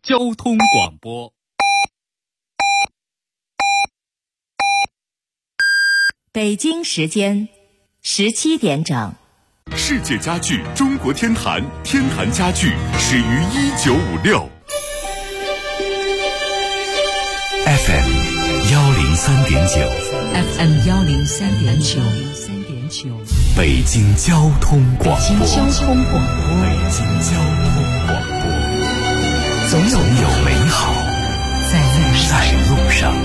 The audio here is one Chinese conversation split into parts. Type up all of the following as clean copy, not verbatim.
交通广播。 北京时间17点整。 世界家具中国天坛，天坛家具始于1956。FM 103.9 FM 103.9， 北京交通广播。 北京交通广播， 总有美好在路上。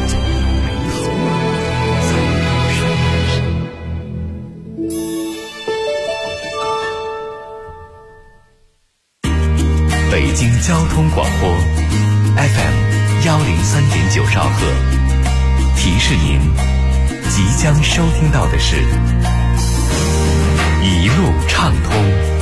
北京交通广播 FM 103.9兆赫，提示您即将收听到的是一路畅通。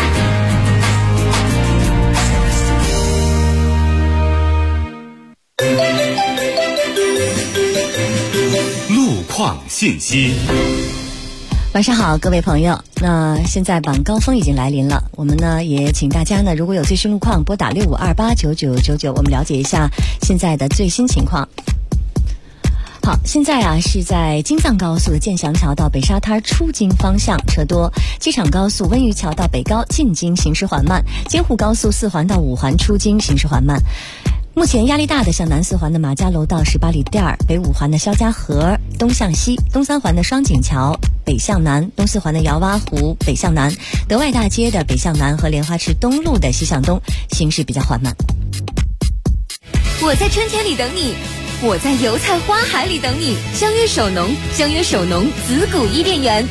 路况信息。 晚上好，各位朋友。那现在晚高峰已经来临了，我们呢也请大家呢，如果有最新路况，拨打65289999，我们了解一下现在的最新情况。好，现在是在京藏高速的建祥桥到北沙滩出京方向车多，机场高速温榆桥到北高进京行驶缓慢，京沪高速4环到5环出京行驶缓慢。目前压力大的向南4环的马家楼到18里店儿，北5环的肖家河东向西，东3环的双井桥北向南，东4环的姚洼湖北向南，德外大街的北向南和莲花池东路的西向东行驶比较缓慢。 我在春天里等你，我在油菜花海里等你。相约首农，相约首农紫谷伊甸园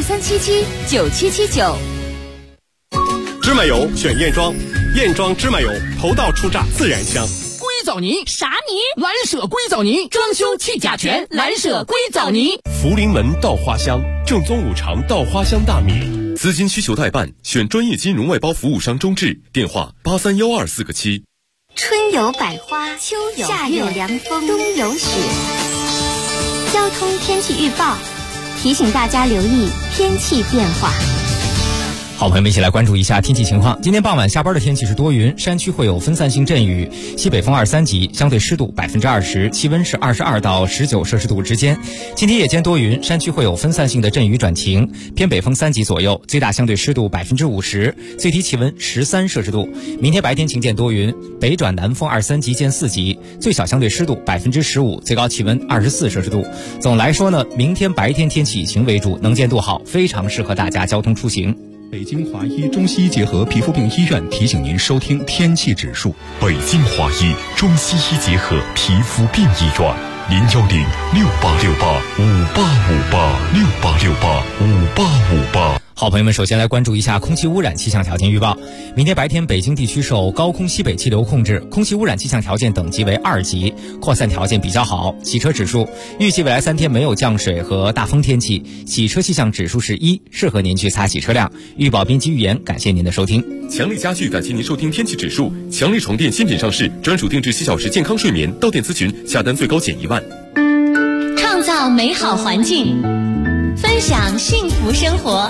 ，63779779。 芝麻油选燕庄，燕庄芝麻油头道出榨，自然香。 硅藻泥啥泥？ 蓝舍硅藻泥，装修去甲醛，蓝舍硅藻泥。 福临门稻花香，正宗五常稻花香大米。 资金需求代办，选专业金融外包服务商中智，电话831247个7。 春有百花，秋有夏有凉风，冬有雪。交通天气预报提醒大家留意天气变化。 好，朋友们一起来关注一下天气情况。今天傍晚下班的天气是多云，山区会有分散性阵雨，西北风2、3级，相对湿度20%，气温是22到19摄氏度之间。今天夜间多云，山区会有分散性的阵雨转晴，偏北风3级左右，最大相对湿度50%，最低气温13摄氏度。明天白天晴间多云，北转南风2、3级见4级，最小相对湿度15%，最高气温24摄氏度。总来说呢，明天白天天气以晴为主，能见度好，非常适合大家交通出行。 北京华医中西医结合皮肤病医院提醒您收听天气指数。 北京华医中西医结合皮肤病医院，0106868585858，688585858。 好，朋友们，首先来关注一下空气污染气象条件预报。明天白天，北京地区受高空西北气流控制，空气污染气象条件等级为2级，扩散条件比较好。洗车指数预计未来3天没有降水和大风天气，洗车气象指数是1，适合您去擦洗车辆。预报编辑预言，感谢您的收听。 强力家具感谢您收听天气指数。强力床垫新品上市，专属定制7小时健康睡眠，到店咨询，下单最高减1万。 创造美好环境，分享幸福生活。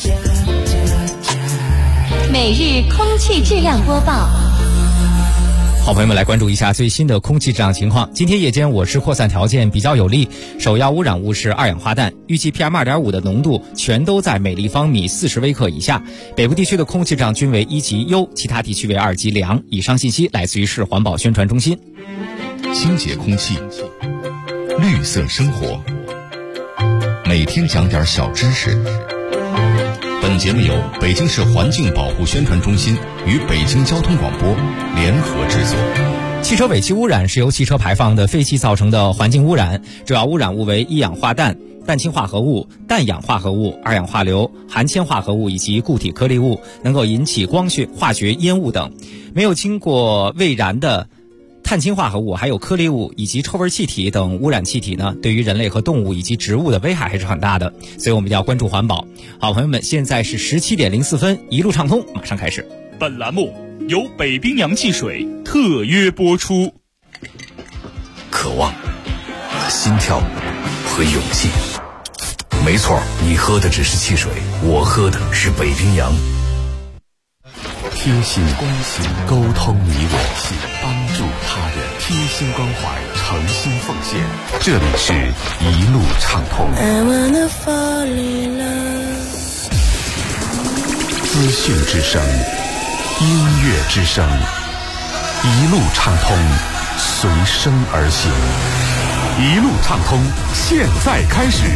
每日空气质量播报。 好，朋友们来关注一下最新的空气质量情况。今天夜间我市扩散条件比较有利，首要污染物是二氧化氮，预计 PM2.5 的浓度全都在每立方米40微克以下。北部地区的空气质量均为1级优，其他地区为2级良。以上信息来自于市环保宣传中心。 清洁空气，绿色生活，每天讲点小知识。本节目由北京市环境保护宣传中心与北京交通广播联合制作。 汽车尾气污染是由汽车排放的废气造成的环境污染，主要污染物为一氧化氮、氮氢化合物、氮氧化合物、二氧化硫、含铅化合物以及固体颗粒物，能够引起光学、化学烟雾等。没有经过未燃的碳氢化合物、还有颗粒物以及臭味气体等污染气体呢，对于人类和动物以及植物的危害还是很大的，所以我们要关注环保。好，朋友们，现在是17点04分，一路畅通马上开始。 本栏目由北冰洋汽水特约播出。 渴望、心跳和勇气，没错，你喝的只是汽水，我喝的是北冰洋。贴心、关心、沟通你我，帮助他。 贴心关怀，诚心奉献。这里是一路畅通。资讯之声，音乐之声，一路畅通，随声而行。一路畅通，现在开始。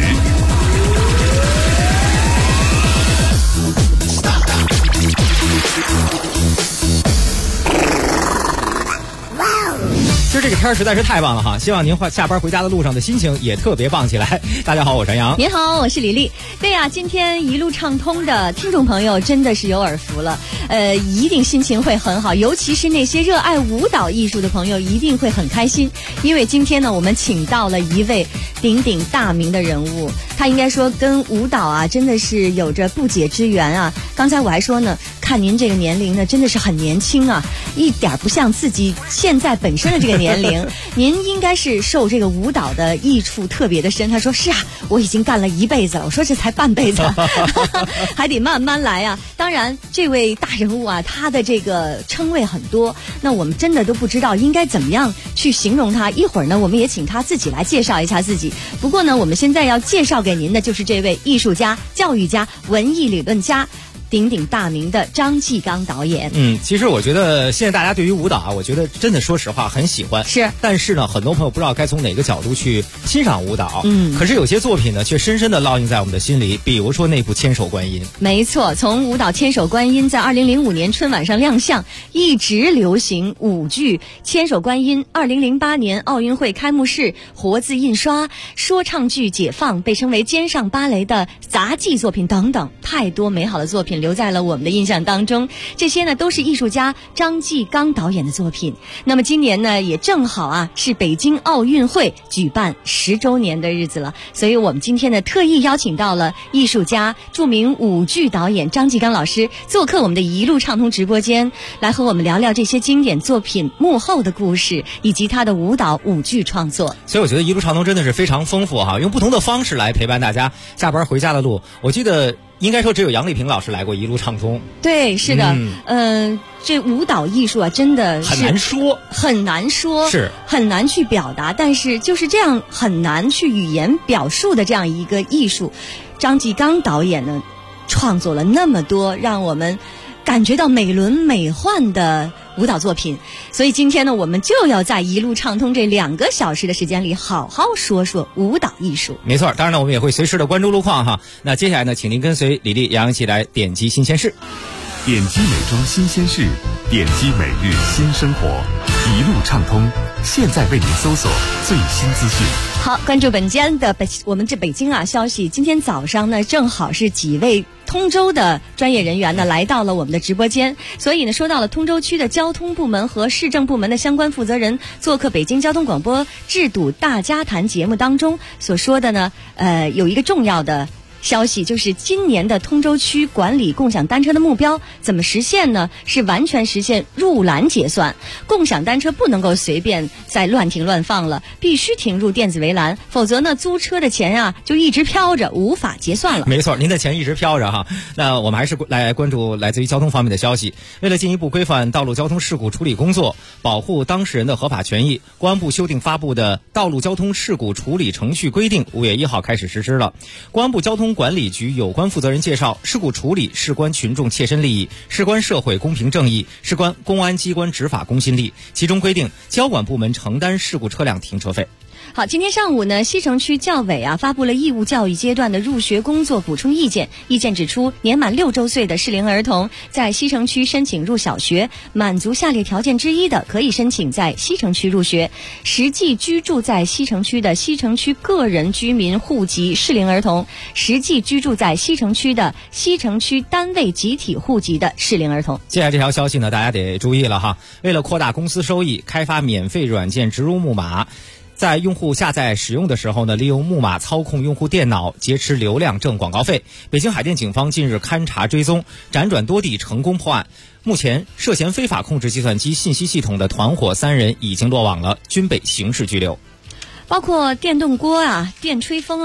今儿这个天实在是太棒了哈！希望您下班回家的路上的心情也特别棒起来。大家好，我是杨。 您好，我是李丽。对呀，今天一路畅通的听众朋友真的是有耳福了，一定心情会很好，尤其是那些热爱舞蹈艺术的朋友一定会很开心，因为今天呢，我们请到了一位鼎鼎大名的人物，他应该说跟舞蹈啊真的是有着不解之缘啊。刚才我还说呢，看您这个年龄呢，真的是很年轻啊，一点不像自己现在本身的这个年龄。您应该是受这个舞蹈的益处特别的深。他说是啊，我已经干了一辈子了。我说这才半辈子，还得慢慢来啊。当然，这位大人物啊，他的这个称谓很多，那我们真的都不知道应该怎么样去形容他。一会儿呢，我们也请他自己来介绍一下自己。不过呢，我们现在要介绍给您的就是这位艺术家、教育家、文艺理论家。鼎鼎大名的张继刚导演。 其实我觉得现在大家对于舞蹈啊，我觉得真的说实话很喜欢。 是， 但是呢，很多朋友不知道该从哪个角度去欣赏舞蹈。可是有些作品呢，却深深的烙印在我们的心里。比如说那部《千手观音》。没错，从舞蹈《千手观音》在2005年春晚上亮相，一直流行舞剧《千手观音》。2008年奥运会开幕式活字印刷，说唱剧《解放》被称为肩上芭蕾的杂技作品等等，太多美好的作品留在了我们的印象当中。这些呢都是艺术家张继刚导演的作品。那么今年呢也正好啊是北京奥运会举办10周年的日子了，所以我们今天呢特意邀请到了艺术家、著名舞剧导演张继刚老师做客我们的一路畅通直播间，来和我们聊聊这些经典作品幕后的故事，以及他的舞蹈舞剧创作。所以我觉得一路畅通真的是非常丰富哈，用不同的方式来陪伴大家下班回家的路。我记得应该说只有杨丽萍老师来过一路畅通。 对，是的。这舞蹈艺术啊真的是很难说， 是很难去表达，但是就是这样很难去语言表述的这样一个艺术，张继刚导演呢创作了那么多让我们感觉到美轮美奂的舞蹈作品。所以今天呢，我们就要在一路畅通这2个小时的时间里好好说说舞蹈艺术。 没错，当然呢我们也会随时的关注路况哈。那接下来呢，请您跟随李丽、杨一起来点击新鲜事。 点击美妆新鲜事，点击每日新生活，一路畅通，现在为您搜索最新资讯。 好，关注本间的我们这北京啊消息。今天早上呢，正好是几位通州的专业人员呢来到了我们的直播间，所以呢，说到了通州区的交通部门和市政部门的相关负责人做客北京交通广播制度大家谈节目当中所说的呢，有一个重要的消息，就是今年的通州区管理共享单车的目标怎么实现呢？是完全实现入栏结算，共享单车不能够随便再乱停乱放了，必须停入电子围栏，否则呢租车的钱啊就一直飘着，无法结算了。 没错，您的钱一直飘着哈。那我们还是来关注来自于交通方面的消息。为了进一步规范道路交通事故处理工作，保护当事人的合法权益，公安部修订发布的《道路交通事故处理程序规定》5月1号开始实施了。公安部交通管理局有关负责人介绍，事故处理事关群众切身利益，事关社会公平正义，事关公安机关执法公信力。其中规定，交管部门承担事故车辆停车费。 好，今天上午呢，西城区教委啊发布了义务教育阶段的入学工作补充意见。意见指出，年满6周岁的适龄儿童在西城区申请入小学，满足下列条件之一的，可以申请在西城区入学。实际居住在西城区的西城区个人居民户籍适龄儿童，实际居住在西城区的西城区单位集体户籍的适龄儿童。 接下来这条消息呢，大家得注意了哈。为了扩大公司收益，开发免费软件植入木马。在用户下载使用的时候呢，利用木马操控用户电脑劫持流量挣广告费。北京海淀警方近日勘查追踪，辗转多地成功破案。目前涉嫌非法控制计算机信息系统的团伙3人已经落网了，均被刑事拘留。 包括电动锅啊、电吹风啊、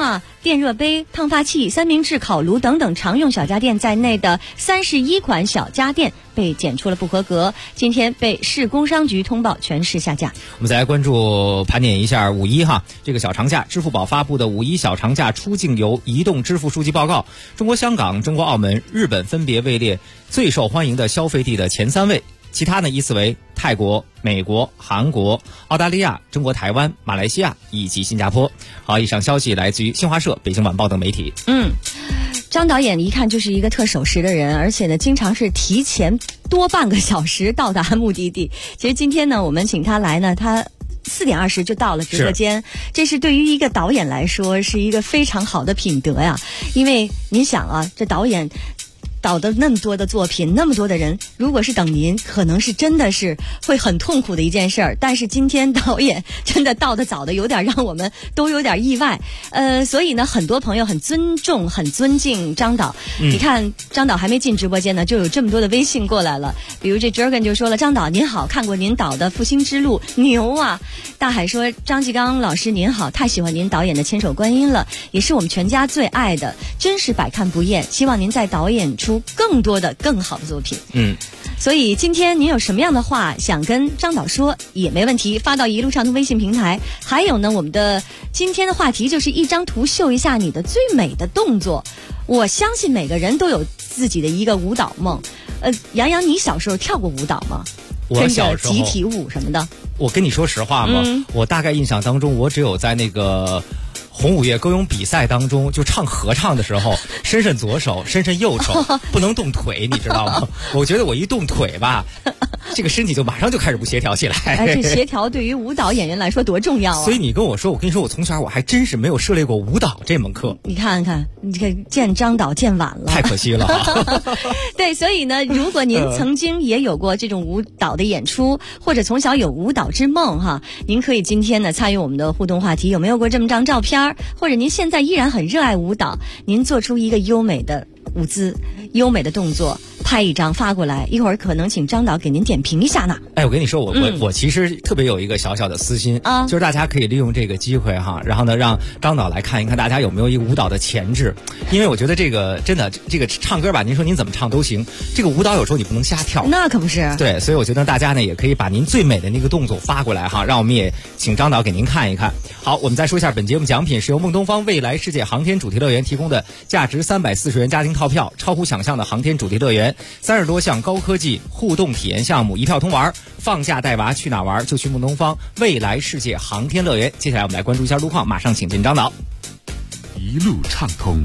电热杯、烫发器、三明治、烤炉等等常用小家电在内的31款小家电被检出了不合格，今天被市工商局通报全市下架。 我们再来关注盘点一下五一哈，这个小长假，支付宝发布的五一小长假出境游移动支付数据报告，中国香港、中国澳门、日本分别位列最受欢迎的消费地的前3位，其他呢依次为泰国、美国、韩国、澳大利亚、中国台湾、马来西亚以及新加坡。好，以上消息来自于新华社、北京晚报等媒体。 张导演一看就是一个特守时的人，而且呢经常是提前多半个小时到达目的地。其实今天呢我们请他来呢，他4点20就到了直播间，这是对于一个导演来说是一个非常好的品德呀。因为您想啊，这导演导的那么多的作品，那么多的人，如果是等您，可能是真的是会很痛苦的一件事儿。但是今天导演真的到得早的有点让我们都有点意外。所以呢很多朋友很尊重很尊敬张导。你看张导还没进直播间呢，就有这么多的微信过来了。比如这 Jürgen 就说了，张导您好，看过您导的《复兴之路》，牛啊。大海说，张继刚老师您好，太喜欢您导演的《千手观音》了，也是我们全家最爱的，真是百看不厌，希望您再导演出更多的更好的作品。所以今天您有什么样的话想跟张导说也没问题，发到一路畅通微信平台。还有呢，我们的今天的话题就是一张图秀一下你的最美的动作。我相信每个人都有自己的一个舞蹈梦。杨洋，你小时候跳过舞蹈吗？ 我小时候跟着集体舞什么的。 我跟你说实话嘛，我大概印象当中，我只有在那个红五月歌咏比赛当中，就唱合唱的时候，伸伸左手，伸伸右手，不能动腿，你知道吗？我觉得我一动腿吧，这个身体就马上就开始不协调起来。 这协调对于舞蹈演员来说多重要啊！ 所以你跟我说，我跟你说，我从小我还真是没有涉猎过舞蹈这门课。 你看看，你这见张导见晚了， 太可惜了。 对，所以呢，如果您曾经也有过这种舞蹈的演出，或者从小有舞蹈之梦哈，您可以今天呢参与我们的互动话题，有没有过这么张照片？或者您现在依然很热爱舞蹈，您做出一个优美的舞姿、优美的动作，拍一张发过来，一会儿可能请张导给您点评一下呢。 我跟你说，我其实特别有一个小小的私心啊，就是大家可以利用这个机会哈，然后呢让张导来看一看大家有没有一个舞蹈的潜质，因为我觉得这个真的这个唱歌吧，您说您怎么唱都行，这个舞蹈有时候你不能瞎跳， 那可不是。 对，所以我觉得大家呢也可以把您最美的那个动作发过来哈，让我们也请张导给您看一看。好，我们再说一下本节目奖品是由梦东方未来世界航天主题乐园提供的价值340元家庭套票，超乎想象的航天主题乐园，30多项高科技互动体验项目，一票通玩。放假带娃去哪玩就去梦东方未来世界航天乐园。接下来我们来关注一下路况，马上请进张导。 一路畅通。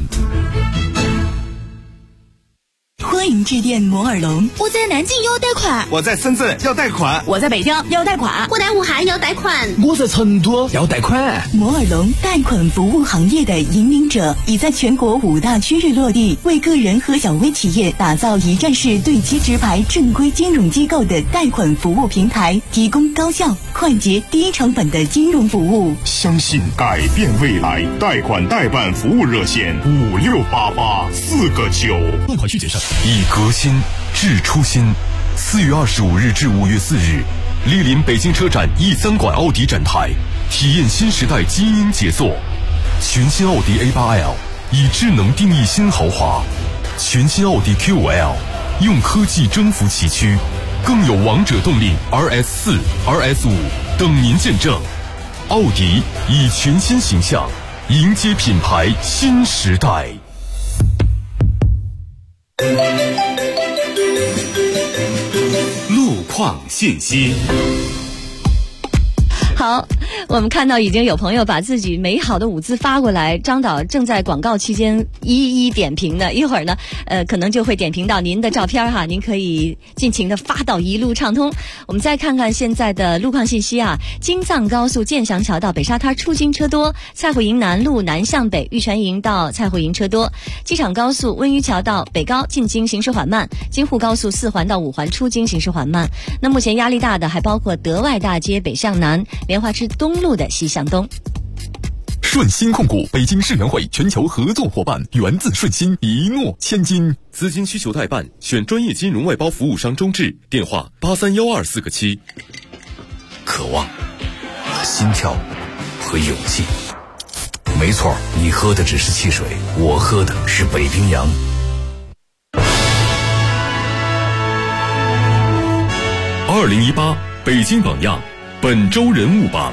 欢迎致电摩尔龙。 我在南京要贷款， 我在深圳要贷款， 我在北京要贷款， 我在武汉要贷款， 我在成都要贷款。 摩尔龙贷款服务行业的引领者，已在全国5大区域落地，为个人和小微企业打造一站式对接直排正规金融机构的贷款服务平台，提供高效、快捷、低成本的金融服务。 相信改变未来，贷款代办服务热线5688-4个9。 贷款需谨慎。 以革新致初心。4月25日至5月4日，莅临北京车展E3馆奥迪展台，体验新时代基因杰作。全新奥迪 A8L 以智能定义新豪华，全新奥迪 Q5L 用科技征服崎岖，更有王者动力 RS4、RS5 等您见证。奥迪以全新形象迎接品牌新时代。路况信息。 好，我们看到已经有朋友把自己美好的舞姿发过来，张导正在广告期间一一点评的，一会儿呢可能就会点评到您的照片哈，您可以尽情的发到一路畅通。我们再看看现在的路况信息啊，京藏高速建祥桥到北沙滩出京车多，蔡虎营南路南向北玉泉营到蔡虎营车多，机场高速温榆桥到北高进京行驶缓慢，京沪高速4环到5环出京行驶缓慢。那目前压力大的还包括德外大街北向南、莲花池东路的西向东。 顺鑫控股北京世园会全球合作伙伴，源自顺鑫，一诺千金。 资金需求代办，选专业金融外包服务商中智，电话8312-4个7。 渴望、心跳和勇气， 没错，你喝的只是汽水，我喝的是北冰洋。 2018北京榜样本周人物榜。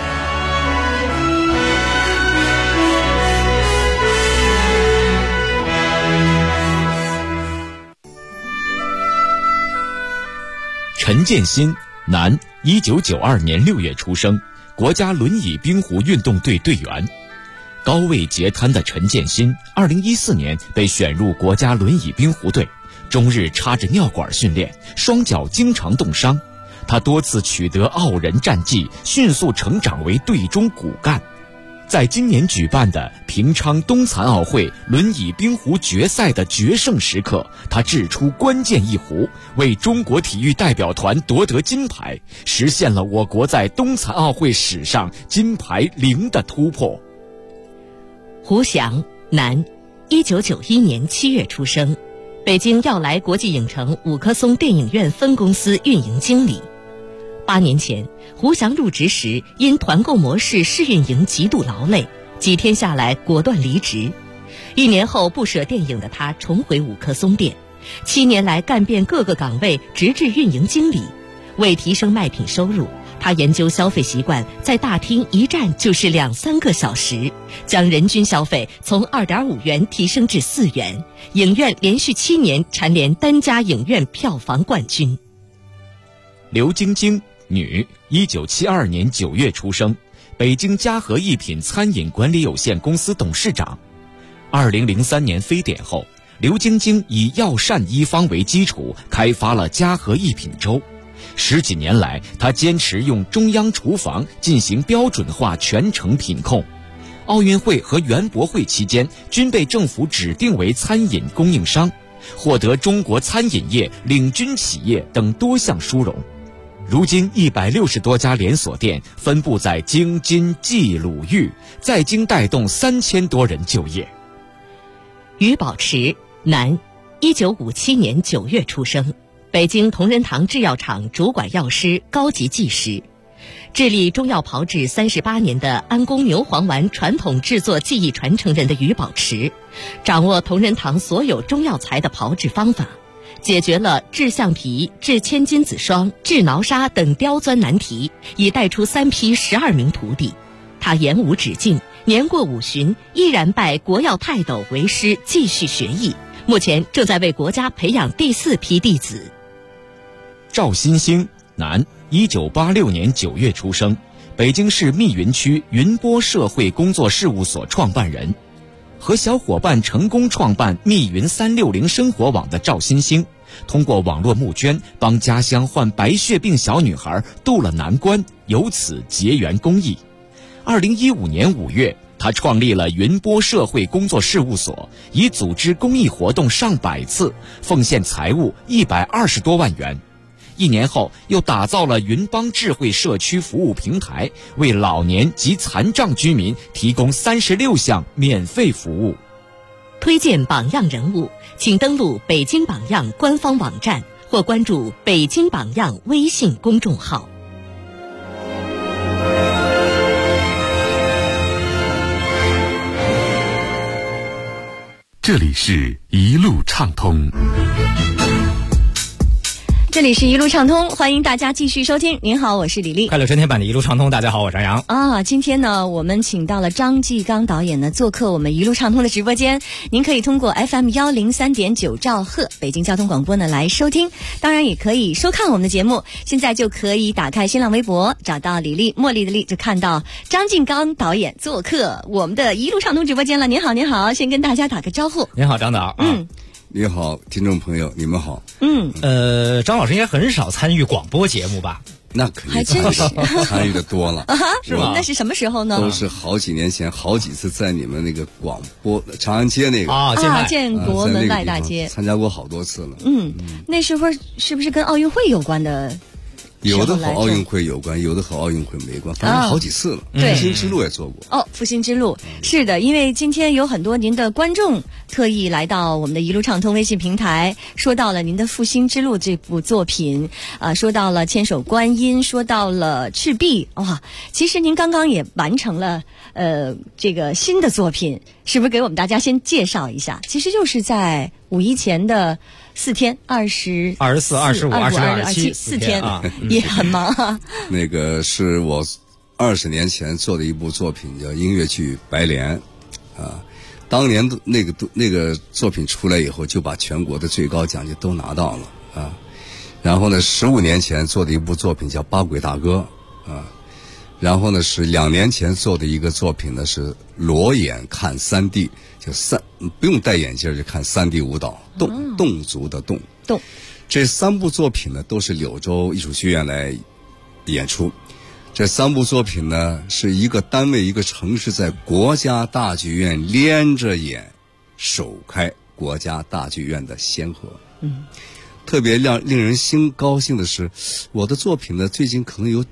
陈建新，男，1992年6月出生，国家轮椅冰壶运动队队员。高位截瘫的陈建新，2014年被选入国家轮椅冰壶队，终日插着尿管训练，双脚经常冻伤。他多次取得傲人战绩，迅速成长为队中骨干。在今年举办的平昌冬残奥会轮椅冰壶决赛的决胜时刻，他掷出关键一壶，为中国体育代表团夺得金牌，实现了我国在冬残奥会史上金牌0的突破。 胡翔，男，1991年7月出生，北京耀来国际影城五棵松电影院分公司运营经理。8年前，胡翔入职时因团购模式试运营极度劳累，几天下来果断离职。1年后不舍电影的他重回五棵松店，7年来干遍各个岗位，直至运营经理。为提升卖品收入，他研究消费习惯，在大厅一站就是2-3个小时，将人均消费从2.5元提升至4元，影院连续7年蝉联单家影院票房冠军。 刘晶晶，女，1972年9月出生，北京嘉禾一品餐饮管理有限公司董事长。2003年非典后，刘晶晶以药膳一方为基础，开发了嘉禾一品粥。10几年来，他坚持用中央厨房进行标准化全程品控。奥运会和园博会期间，均被政府指定为餐饮供应商，获得中国餐饮业领军企业等多项殊荣。如今160多家连锁店分布在京津冀鲁豫，在京带动3000多人就业。 于宝池，男，1957年9月出生，北京同仁堂制药厂主管药师、高级技师。致力中药炮制38年的安宫牛黄丸传统制作技艺传承人的于宝池，掌握同仁堂所有中药材的炮制方法，解决了制橡皮、制千金子霜、制挠砂等刁钻难题，已带出3批12名徒弟。他言无止境，年过50旬，依然拜国药泰斗为师，继续学艺。目前正在为国家培养第4批弟子。 赵新兴，男，1986年9月出生，北京市密云区云波社会工作事务所创办人。和小伙伴成功创办密云360生活网的赵新兴，通过网络募捐，帮家乡患白血病小女孩渡了难关，由此结缘公益。2015年5月，他创立了云波社会工作事务所，已组织公益活动上百次，奉献财物120多万元。1年后，又打造了云邦智慧社区服务平台，为老年及残障居民提供36项免费服务。 推荐榜样人物，请登录北京榜样官方网站或关注北京榜样微信公众号。 这里是一路畅通。 这里是一路畅通，欢迎大家继续收听。您好，我是李丽。 快乐春天版的一路畅通，大家好，我是杨洋。 今天呢，我们请到了张继刚导演呢做客我们一路畅通的直播间。您可以通过 FM 103.9兆赫北京交通广播呢来收听，当然也可以收看我们的节目。现在就可以打开新浪微博，找到李丽，茉莉的丽，就看到张继刚导演做客我们的一路畅通直播间了。您好，您好，先跟大家打个招呼。 您好，张导。 你好，听众朋友，你们好。 张老师应该很少参与广播节目吧？ 那肯定还真是参与的多了， 是吗？那是什么时候呢？ 都是好几年前，好几次在你们那个广播长安街那个建国门外大街参加过好多次了。 那时候是不是跟奥运会有关的？ 有的和奥运会有关，有的和奥运会没关，反正好几次了。复兴之路也做过。 复兴之路是的，因为今天有很多您的观众特意来到我们的一路畅通微信平台，说到了您的复兴之路这部作品，说到了千手观音，说到了赤壁。哇，其实您刚刚也完成了这个新的作品，是不是给我们大家先介绍一下？其实就是在五一前的4天，24、25、26、27 4天啊，也很忙啊。 那个是我20年前做的一部作品，叫音乐剧《白莲》啊。当年的那个作品出来以后，就把全国的最高奖就都拿到了啊。然后呢，15年前做的一部作品叫《八鬼大歌》啊。然后呢，是2年前做的一个作品呢，是裸眼看3D， 就不用戴眼镜就看3D 舞蹈，侗族的侗。这3部作品呢，都是柳州艺术学院来演出。这3部作品呢，是一个单位一个城市在国家大剧院连着演，首开国家大剧院的先河。特别令人高兴的是，我的作品呢，最近可能有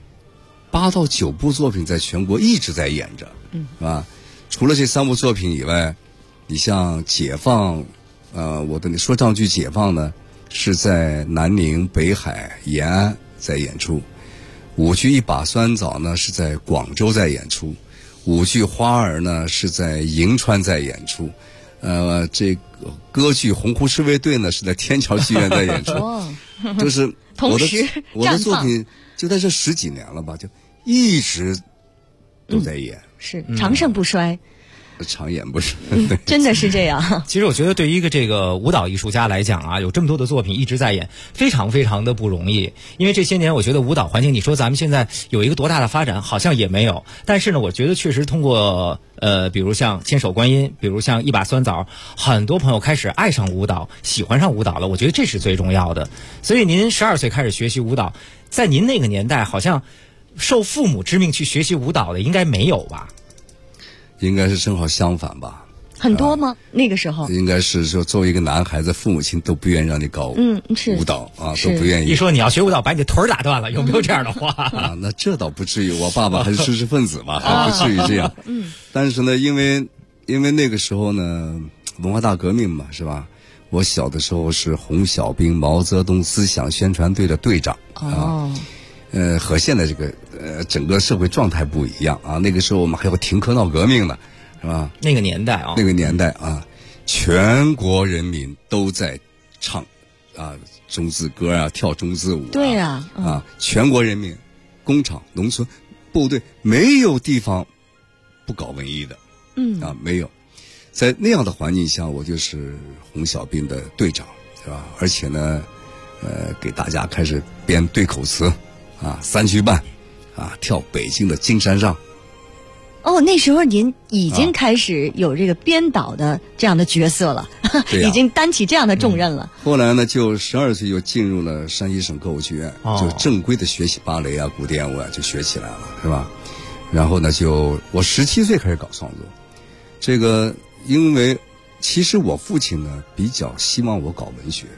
8到9部作品在全国一直在演着，是吧？除了这3部作品以外，你像解放，我的说唱剧解放呢，是在南宁、北海、延安在演出；舞剧一把酸枣呢，是在广州在演出；舞剧花儿呢，是在银川在演出；这个歌剧红湖侍卫队呢，是在天桥剧院在演出。就是我的作品就在这10几年了吧，就一直都在演， 是长盛不衰。 常演不是， 真的是这样。 其实我觉得对于一个这个舞蹈艺术家来讲啊，有这么多的作品一直在演，非常非常的不容易。因为这些年我觉得舞蹈环境，你说咱们现在有一个多大的发展，好像也没有。但是呢，我觉得确实通过比如像千手观音，比如像一把酸枣，很多朋友开始爱上舞蹈，喜欢上舞蹈了。我觉得这是最重要的。所以您12岁开始学习舞蹈，在您那个年代，好像受父母之命去学习舞蹈的应该没有吧？ 应该是正好相反吧。 很多吗？那个时候应该是说，作为一个男孩子，父母亲都不愿意让你搞舞蹈啊，都不愿意。 一说你要学舞蹈，把你的腿打断了，有没有这样的话？ 啊，那这倒不至于，我爸爸还是知识分子吧，还不至于这样。但是呢，因为那个时候呢，文化大革命嘛，是吧？我小的时候是红小兵毛泽东思想宣传队的队长啊。和现在这个整个社会状态不一样啊。那个时候我们还有停课闹革命呢，是吧？ 那个年代啊， 全国人民都在唱啊中字歌啊，跳中字舞。 对呀， 全国人民，工厂、农村、部队，没有地方不搞文艺的。没有。在那样的环境下，我就是红小兵的队长，是吧？而且呢，给大家开始编对口词。3句半，跳北京的金山上。 那时候您已经开始有这个编导的这样的角色了，已经担起这样的重任了。 后来呢，就12岁就进入了山西省歌舞剧院，就正规的学习芭蕾啊、古典舞啊，就学起来了，是吧？然后呢，我17岁开始搞创作。这个，因为其实我父亲呢比较希望我搞文学，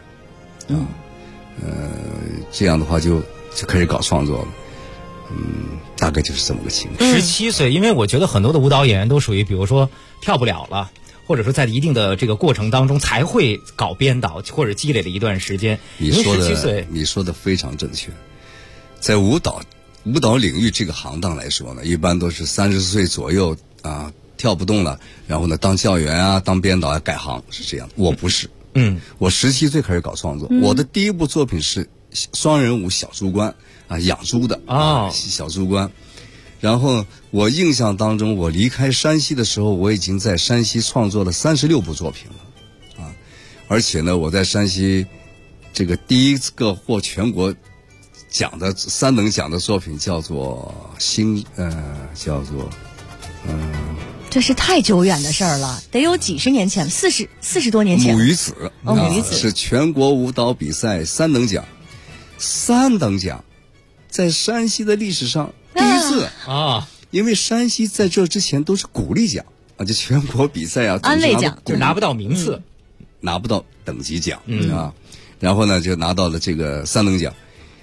这样的话就开始搞创作了，大概就是这么个情况。 17岁，因为我觉得很多的舞蹈演员都属于，比如说跳不了了，或者说在一定的这个过程当中才会搞编导，或者积累了一段时间。 你说的非常正确。在舞蹈领域这个行当来说呢，一般都是30岁左右啊，跳不动了，然后呢当教员啊、当编导啊改行，是这样。我不是，我17岁开始搞创作，我的第一部作品是双人舞小猪倌啊，养猪的小猪倌。然后我印象当中，我离开山西的时候，我已经在山西创作了36部作品了啊，而且呢，我在山西这个第一个获全国奖的3等奖的作品叫做这是太久远的事儿了，得有几十年前，40多年前。 母与子， 母与子是全国舞蹈比赛3等奖，3等奖，在山西的历史上第一次啊！ 因为山西在这之前都是鼓励奖啊，就全国比赛啊， 安慰奖就拿不到名次， 拿不到等级奖啊。然后呢，就拿到了这个3等奖。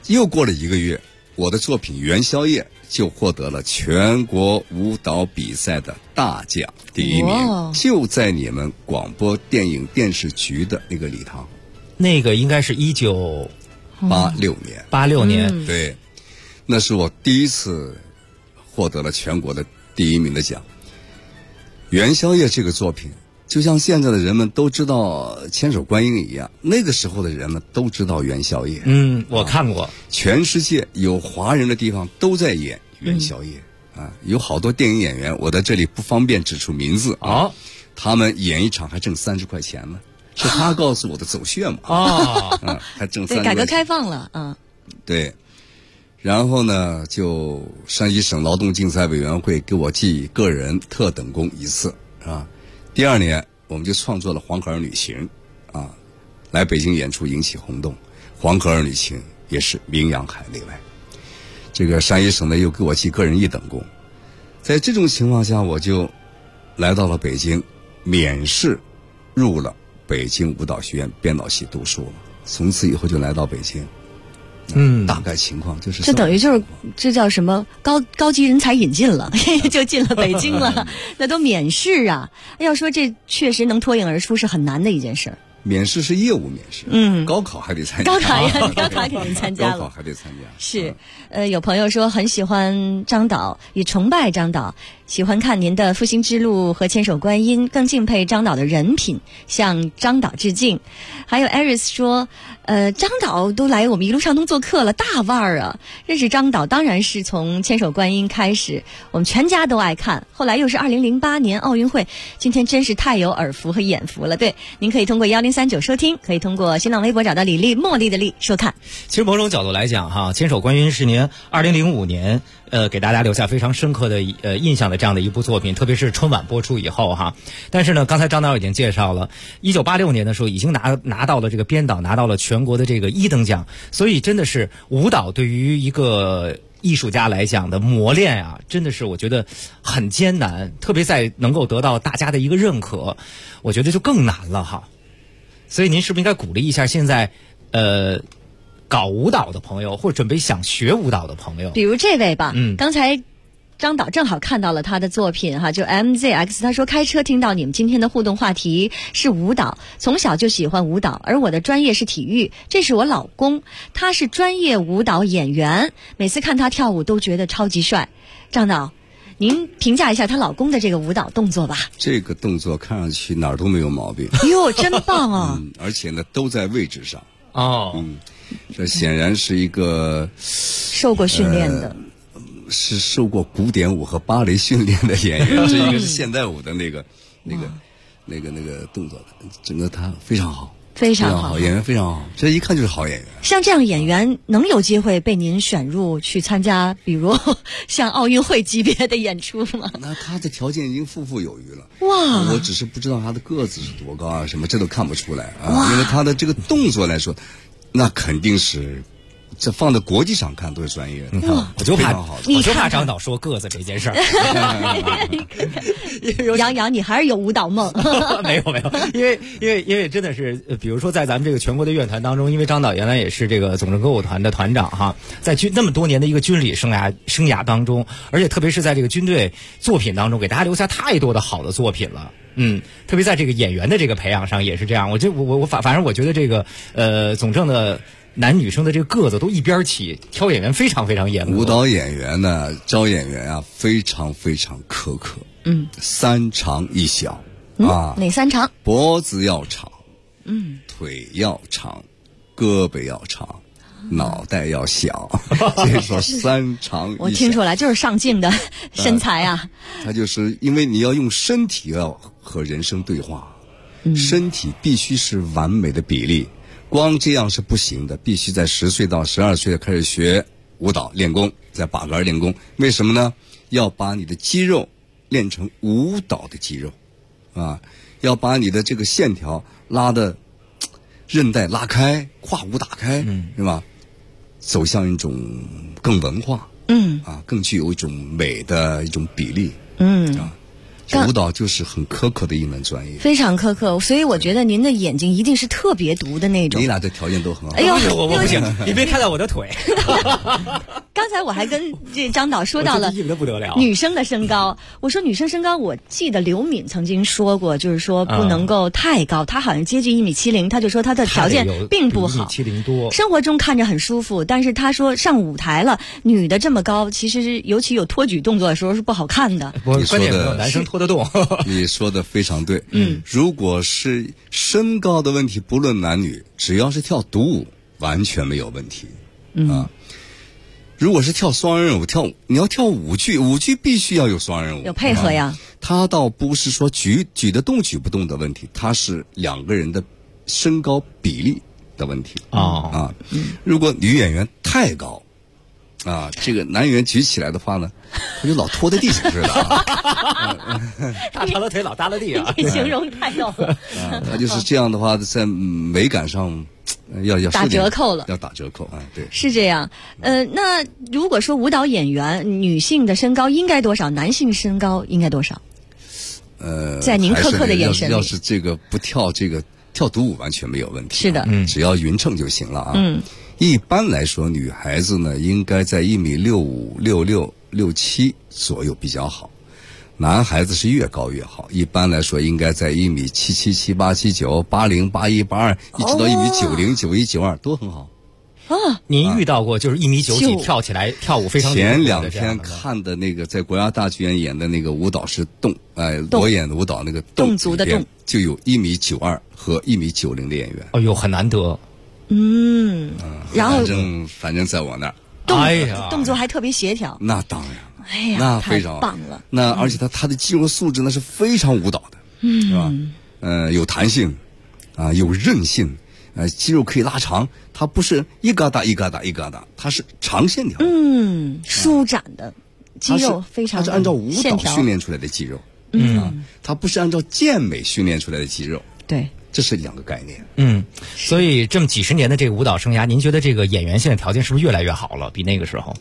又过了1个月，我的作品《元宵夜》就获得了全国舞蹈比赛的大奖第1名，就在你们广播电影电视局的那个礼堂。 那个应该是1986 年 ，86年， 对，那是我第一次获得了全国的第1名的奖。元宵夜这个作品，就像现在的人们都知道千手观音一样，那个时候的人们都知道元宵夜。 我看过， 全世界有华人的地方都在演元宵夜有好多电影演员，我在这里不方便指出名字他们演一场还挣30块钱呢，是他告诉我的走穴嘛还挣30块钱。 对，改革开放了对。然后呢，就山西省劳动竞赛委员会给我记个人特等功1次第2年我们就创作了《黄河儿女情》来北京演出引起轰动，《黄河儿女情》也是名扬海内外。这个山西省呢又给我记个人1等功，在这种情况下，我就来到了北京，免试入了北京舞蹈学院编导系读书了。从此以后就来到北京。大概情况就是这等于就是这叫什么高级人才引进了就进了北京了那都免试啊，要说这确实能脱颖而出是很难的一件事。 免试是业务免试，高考还得参加， 高考肯定参加了， 高考还得参加。 是，有朋友说很喜欢张导，也崇拜张导，喜欢看您的《复兴之路》和《千手观音》，更敬佩张导的人品，向张导致敬。还有 Aris 说，张导都来我们一路畅通做客了，大腕儿啊！认识张导当然是从《千手观音》开始，我们全家都爱看。后来又是2008年奥运会，今天真是太有耳福和眼福了。对，您可以通过1039收听，可以通过新浪微博找到李丽茉莉的丽收看。 其实某种角度来讲哈，《千手观音》是您2005年给大家留下非常深刻的印象的这样的一部作品，特别是春晚播出以后哈。但是呢，刚才张导已经介绍了，1986年的时候已经拿到了这个编导，拿到了全国的这个1等奖，所以真的是舞蹈对于一个艺术家来讲的磨练啊，真的是我觉得很艰难，特别在能够得到大家的一个认可，我觉得就更难了哈。所以您是不是应该鼓励一下现在搞舞蹈的朋友，或者准备想学舞蹈的朋友， 比如这位吧，刚才张导正好看到了他的作品哈，就 MZX， 他说开车听到你们今天的互动话题是舞蹈，从小就喜欢舞蹈，而我的专业是体育，这是我老公，他是专业舞蹈演员，每次看他跳舞都觉得超级帅。张导，您评价一下她老公的这个舞蹈动作吧。 这个动作看上去哪儿都没有毛病。 哟，真棒啊！ 而且呢，都在位置上。这显然是一个受过训练的， 是受过古典舞和芭蕾训练的演员。这一个是现代舞的那个动作的，整个他非常好。 非常好， 演员非常好，这一看就是好演员。 像这样演员能有机会被您选入去参加，比如像奥运会级别的演出吗？ 那他的条件已经富有余了。 哇！ 我只是不知道他的个子是多高啊，什么这都看不出来啊。因为他的这个动作来说，那肯定是。这放在国际上看都是专业的， 我就怕张导说个子这件事儿。 杨，你还是有舞蹈梦？ 没有，因为真的是，比如说在咱们这个全国的乐团当中，因为张导原来也是这个总政歌舞团的团长哈，在那么多年的一个军旅生涯当中，而且特别是在这个军队作品当中，给大家留下太多的好的作品了。特别在这个演员的这个培养上也是这样。反正我觉得这个总政的。男女生的这个个子都一边起，挑演员非常非常严格。 舞蹈演员呢，招演员啊，非常非常苛刻。3长1小哪3长？ 脖子要长，腿要长，胳膊要长，脑袋要小。所以说3长1小。 我听出来就是上镜的身材啊。 他就是因为你要用身体要和人生对话，身体必须是完美的比例。光这样是不行的，必须在10岁到12岁开始学舞蹈练功，在把杆练功。为什么呢？要把你的肌肉练成舞蹈的肌肉，要把你的这个线条拉的韧带拉开，胯骨打开，是吧？走向一种更文化，更具有一种美的一种比例， 舞蹈就是很苛刻的一门专业， 非常苛刻，所以我觉得您的眼睛一定是特别毒的那种。 你俩这条件都很好。 哎呦， 我不行，你别看到我的腿。 刚才我还跟这张导说到了不得了女生的身高，我说女生身高，我记得刘敏曾经说过，就是说不能够太高，她好像接近1.70米，她就说她的条件并不好 ，1.70米多， 生活中看着很舒服，但是她说上舞台了，女的这么高，其实尤其有托举动作的时候是不好看的。 你说的男生拖得动， 你说的非常对。如果是身高的问题，不论男女，只要是跳独舞，完全没有问题。如果是跳双人舞，你要跳舞剧必须要有双人舞， 有配合呀。 它倒不是说举得动举不动的问题，它是两个人的身高比例的问题。如果女演员太高，这个男演员举起来的话呢，他就老拖在地上似的大长的腿老耷拉地啊！ 这形容太逗了。 他就是这样的话，在美感上要打折扣了， 要打折扣啊！对， 是这样。那如果说舞蹈演员女性的身高应该多少，男性身高应该多少？在您苛刻的眼神里， 要是这个不跳跳独舞完全没有问题。 是的， 只要匀称就行了啊。一般来说，女孩子呢应该在1.65米、66、67左右比较好。男孩子是越高越好，一般来说应该在1.77米、77、78、79、80、81、82，一直到1.90米、91、92都很好。 您遇到过就是1.9米几跳起来跳舞非常前2天看的那个在国家大剧院演的那个舞蹈是我演的舞蹈那个侗族的侗， 就有1.92米和1.90米的演员。 哎呦，很难得。 然后反正在我那儿， 动作还特别协调。 那当然了， 哎呀， 那非常棒了。 那而且他的肌肉素质那是非常舞蹈的，是吧？有弹性，有韧性，肌肉可以拉长，它不是一疙瘩一疙瘩一疙瘩，它是长线条。 舒展的肌肉非常， 它是按照舞蹈训练出来的肌肉，它不是按照健美训练出来的肌肉。 对。 这是2个概念。 所以这么几十年的这个舞蹈生涯，您觉得这个演员现在条件是不是越来越好了？比那个时候？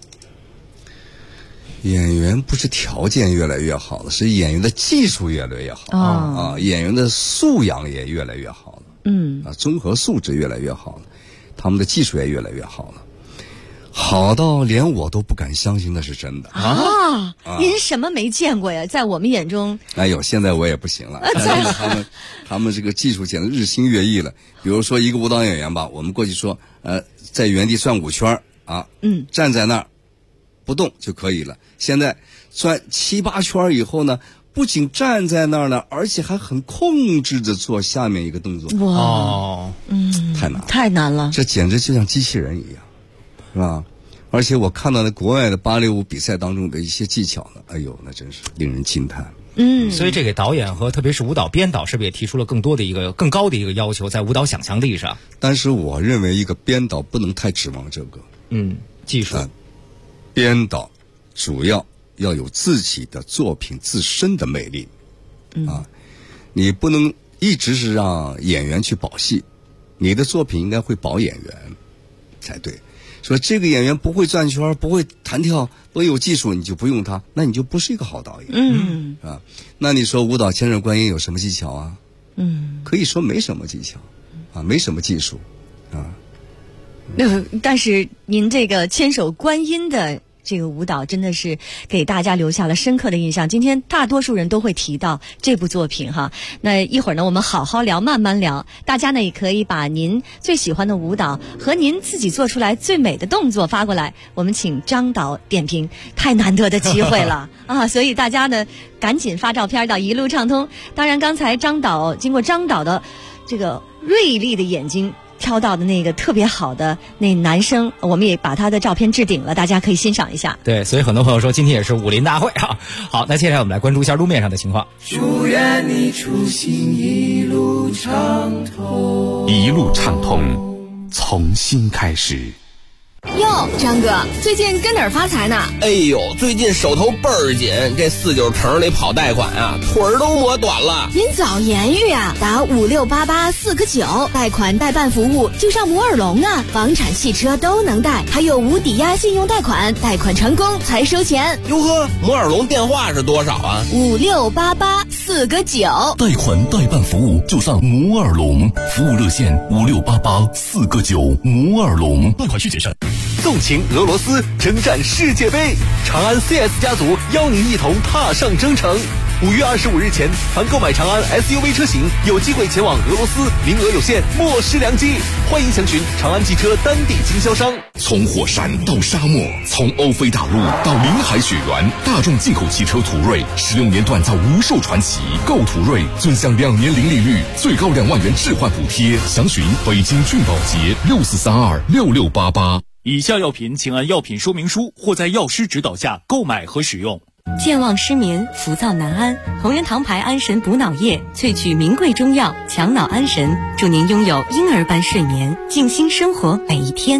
演员不是条件越来越好了，是演员的技术越来越好演员的素养也越来越好了。综合素质越来越好了，他们的技术也越来越好了，好到连我都不敢相信那是真的您什么没见过呀？在我们眼中， 哎呦，现在我也不行了。他们这个技术简直日新月异了。比如说一个舞蹈演员吧，我们过去说，在原地转5圈站在那儿不动就可以了。现在转7、8圈以后呢，不仅站在那儿呢，而且还很控制着做下面一个动作。 哇，太难了， 这简直就像机器人一样，是吧？而且我看到了国外的芭蕾舞比赛当中的一些技巧呢，哎呦，那真是令人惊叹。 所以这个导演和特别是舞蹈编导是不是也提出了更高的一个要求，在舞蹈想象力上？ 但是我认为一个编导不能太指望这个。 技术。 编导主要有自己的作品自身的魅力。你不能一直是让演员去保戏，你的作品应该会保演员才对。说这个演员不会转圈，不会弹跳，不有技术，你就不用他，那你就不是一个好导演。那你说舞蹈千手观音有什么技巧啊？可以说没什么技巧没什么技术但是您这个千手观音的这个舞蹈真的是给大家留下了深刻的印象。今天大多数人都会提到这部作品哈。那一会儿呢，我们好好聊，慢慢聊。大家呢也可以把您最喜欢的舞蹈和您自己做出来最美的动作发过来，我们请张导点评。太难得的机会了所以大家呢赶紧发照片到一路畅通。当然，刚才经过张导的这个锐利的眼睛挑到的那个特别好的那男生，我们也把他的照片置顶了，大家可以欣赏一下。 对，所以很多朋友说今天也是武林大会好，那接下来我们来关注一下路面上的情况。 祝愿你出行一路畅通， 一路畅通，从新开始。 哟，张哥，最近跟哪儿发财呢？ 哎呦，最近手头倍儿紧，这49城里跑贷款啊，腿儿都磨短了。 您早言语啊，打5688 4个9，贷款代办服务就上摩尔龙啊，房产、汽车都能贷，还有无抵押信用贷款，贷款成功才收钱。 哟呵，摩尔龙电话是多少啊 ？5688 4个9， 贷款代办服务就上摩尔龙，服务热线5688 4个9，摩尔龙，贷款需谨慎。 纵情俄罗斯，征战世界杯，长安 CS 家族邀您一同踏上征程。5月25日前，凡购买长安 SUV 车型，有机会前往俄罗斯，名额有限，莫失良机。欢迎详询长安汽车当地经销商。 从火山到沙漠，从欧非大陆到临海雪原，大众进口汽车途锐16年锻造无数传奇。购途锐尊享2年零利率，最高2万元置换补贴。详询北京骏宝捷6432 6688。 以下药品请按药品说明书或在药师指导下购买和使用。 健忘失眠、浮躁难安，同仁堂牌安神补脑液萃取名贵中药，强脑安神，祝您拥有婴儿般睡眠，静心生活每一天。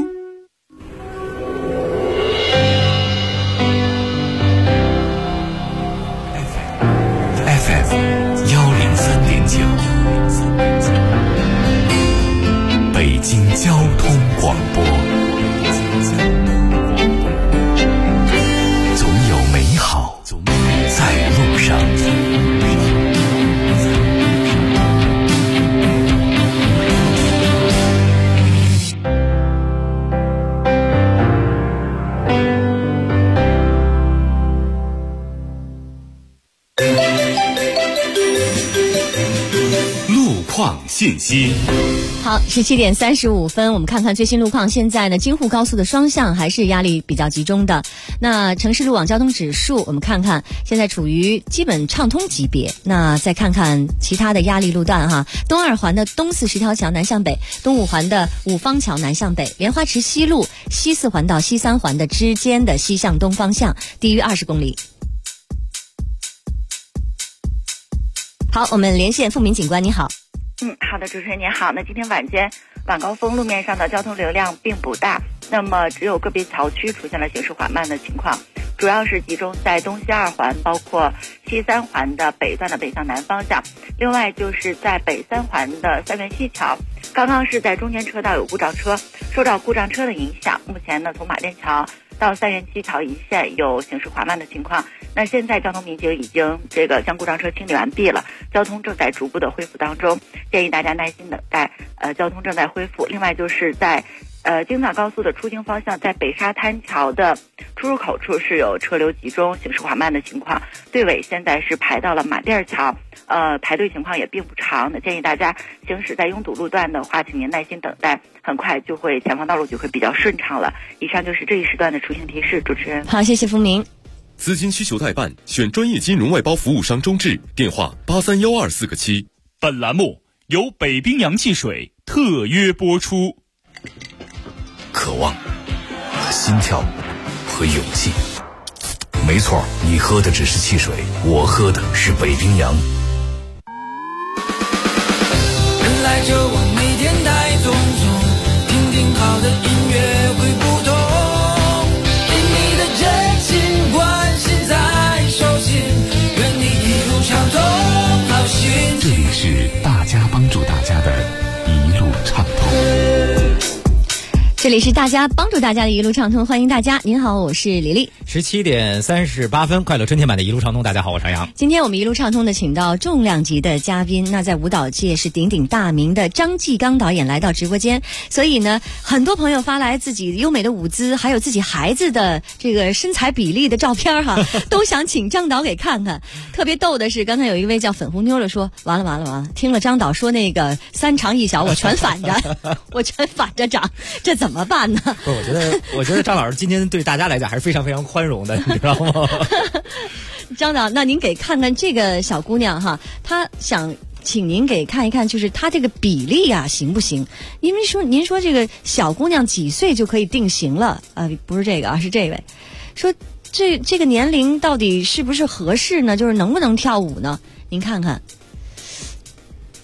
FM 103.9，北京交通广播。总有美好在路上。 路况信息。 好，17点35分，我们看看最新路况。现在呢，京沪高速的双向还是压力比较集中的。那城市路网交通指数，我们看看现在处于基本畅通级别。那再看看其他的压力路段哈，东二环的东四十条桥南向北，东五环的五方桥南向北，莲花池西路西四环到西三环的之间的西向东方向低于20公里。好，我们连线付明警官，你好。 好的，主持人您好。那今天晚间晚高峰路面上的交通流量并不大，那么只有个别桥区出现了行驶缓慢的情况，主要是集中在东西二环，包括西三环的北段的北向南方向。另外就是在北三环的三元西桥，刚刚是在中间车道有故障车，受到故障车的影响，目前呢从马甸桥到三元西桥一线有行驶缓慢的情况。那现在交通民警已经将故障车清理完毕了，交通正在逐步的恢复当中，建议大家耐心等待，交通正在恢复。另外就是在京藏高速的出京方向，在北沙滩桥的出入口处是有车流集中、行驶缓慢的情况，队尾现在是排到了马甸桥，排队情况也并不长。那建议大家行驶在拥堵路段的话，请您耐心等待，很快就会前方道路就会比较顺畅了。以上就是这一时段的出行提示，主持人。 好，谢谢付明。 资金需求代办，选专业金融外包服务商中智，电话8312 4个7。 本栏目由北冰洋汽水特约播出。 渴望和心跳和勇气，没错，你喝的只是汽水，我喝的是北冰洋。 人来就往，每天带匆匆，听听好的音乐会不同，给你的真心关心在手心，愿你一路畅通好心情。 这里是大家帮助大家的一路畅通。 这里是大家帮助大家的一路畅通，欢迎大家。您好，我是李丽。 17点38分，快乐春天版的一路畅通。大家好，我是杨。 今天我们一路畅通的请到重量级的嘉宾，那在舞蹈界是鼎鼎大名的张继刚导演来到直播间。所以呢，很多朋友发来自己优美的舞姿，还有自己孩子的这个身材比例的照片哈，都想请张导给看看。特别逗的是，刚才有一位叫粉红妞的说，完了，听了张导说那个3长1小，我全反着，我全反着长，这怎么办呢？ 不是，我觉得张老师今天对大家来讲还是非常非常宽容的，你知道吗？ 张导，那您给看看这个小姑娘哈，她想请您给看一看，就是她这个比例啊行不行？因为您说这个小姑娘几岁就可以定型了不是这个，是这位说这个年龄到底是不是合适呢？就是能不能跳舞呢？您看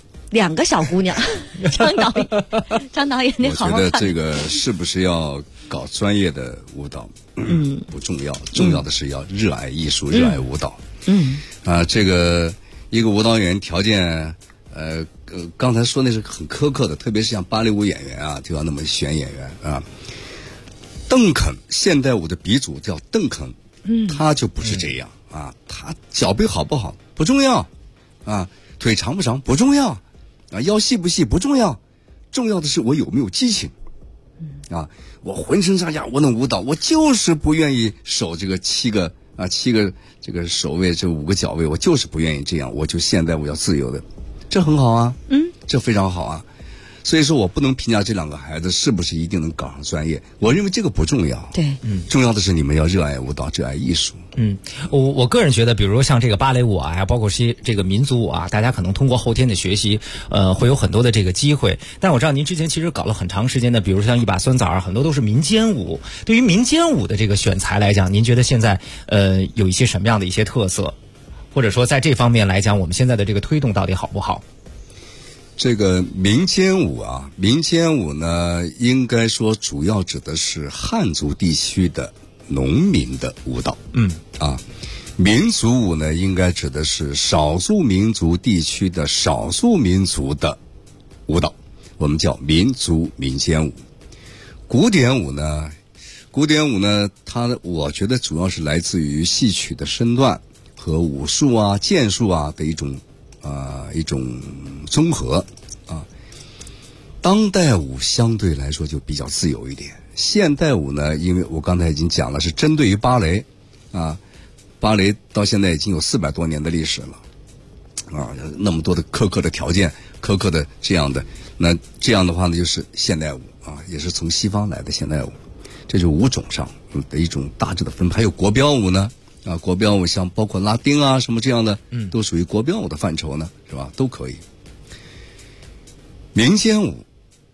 看。2个小姑娘，张导演，你好好看。 我觉得这个是不是要搞专业的舞蹈，不重要，重要的是要热爱艺术，热爱舞蹈。这个一个舞蹈演员条件，刚才说那是很苛刻的，特别是像芭蕾舞演员啊，就要那么选演员啊。邓肯，现代舞的鼻祖叫邓肯，他就不是这样啊，他脚背好不好不重要啊，腿长不长不重要啊，腰细不细不重要，重要的是我有没有激情啊，我浑身上下我能舞蹈，我就是不愿意守这个七个这个手位，这5个脚位，我就是不愿意这样，我就现代舞要自由的，这很好啊，这非常好啊。所以说我不能评价这2个孩子是不是一定能搞上专业，我认为这个不重要。 对， 重要的是你们要热爱舞蹈，热爱艺术。 我个人觉得，比如说像这个芭蕾舞啊，包括些这个民族舞啊，大家可能通过后天的学习，会有很多的这个机会。但我知道您之前其实搞了很长时间的，比如像一把酸枣，很多都是民间舞。对于民间舞的这个选材来讲，您觉得现在有一些什么样的一些特色，或者说在这方面来讲，我们现在的这个推动到底好不好？ 这个民间舞啊，民间舞呢，应该说主要指的是汉族地区的农民的舞蹈。民族舞呢，应该指的是少数民族地区的少数民族的舞蹈，我们叫民族民间舞。古典舞呢，我觉得主要是来自于戏曲的身段和武术啊、剑术啊的一种综合啊。当代舞相对来说就比较自由一点，现代舞呢，因为我刚才已经讲了，是针对于芭蕾啊，芭蕾到现在已经有400多年的历史了啊，那么多的苛刻的条件，苛刻的这样的，那这样的话呢，就是现代舞啊，也是从西方来的现代舞，这就是舞种上的一种大致的分派。还有国标舞呢。国标舞像包括拉丁啊什么这样的，都属于国标舞的范畴呢，是吧？都可以。民间舞，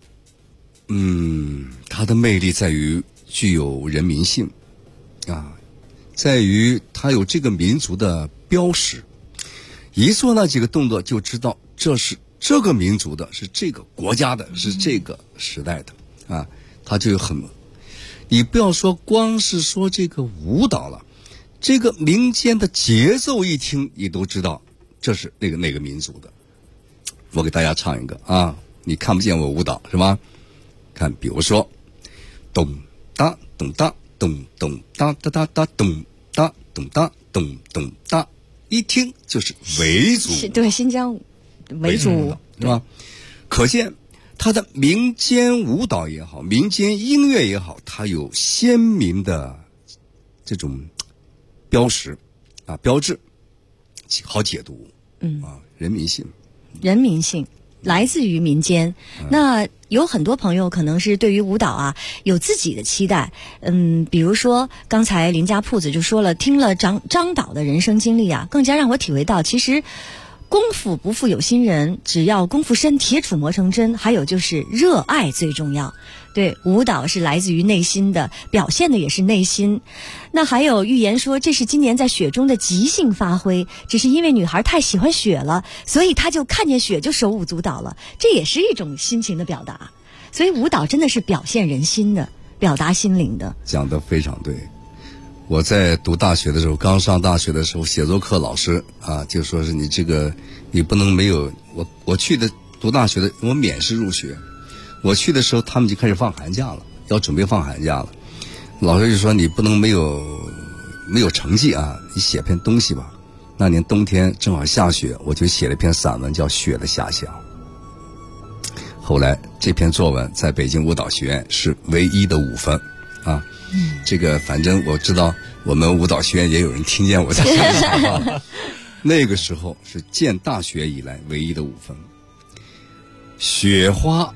它的魅力在于具有人民性，在于它有这个民族的标识，一做那几个动作就知道这是这个民族的，是这个国家的，是这个时代的啊，它就有很，你不要说光是说这个舞蹈了。这个民间的节奏一听，你都知道这是那个民族的。我给大家唱一个啊，你看不见我舞蹈是吧？看，比如说，咚哒咚哒咚咚哒哒哒哒咚哒咚哒咚咚哒，一听就是维族， 对，新疆维族舞是吧？可见它的民间舞蹈也好，民间音乐也好，它有鲜明的这种标识啊，标志，好解读。人民性来自于民间。那有很多朋友可能是对于舞蹈啊有自己的期待。比如说刚才林家铺子就说了，听了张导的人生经历啊，更加让我体会到，其实功夫不负有心人，只要功夫深，铁杵磨成针。还有就是热爱最重要。对，舞蹈是来自于内心的，表现的也是内心。那还有预言说，这是今年在雪中的即兴发挥，只是因为女孩太喜欢雪了，所以她就看见雪就手舞足蹈了，这也是一种心情的表达。所以舞蹈真的是表现人心的，表达心灵的。 讲得非常对。我在读大学的时候，刚上大学的时候，写作课老师啊就说是你这个你不能没有我去的读大学的，我免试入学，我去的时候他们就开始放寒假了，要准备放寒假了。老师就说你不能没有成绩啊，你写篇东西吧。那年冬天正好下雪，我就写了一篇散文叫《雪的遐想》。后来这篇作文在北京舞蹈学院是唯一的5分啊。这个反正我知道我们舞蹈学院也有人听见我在这样讲话。那个时候是建大学以来唯一的5分。雪花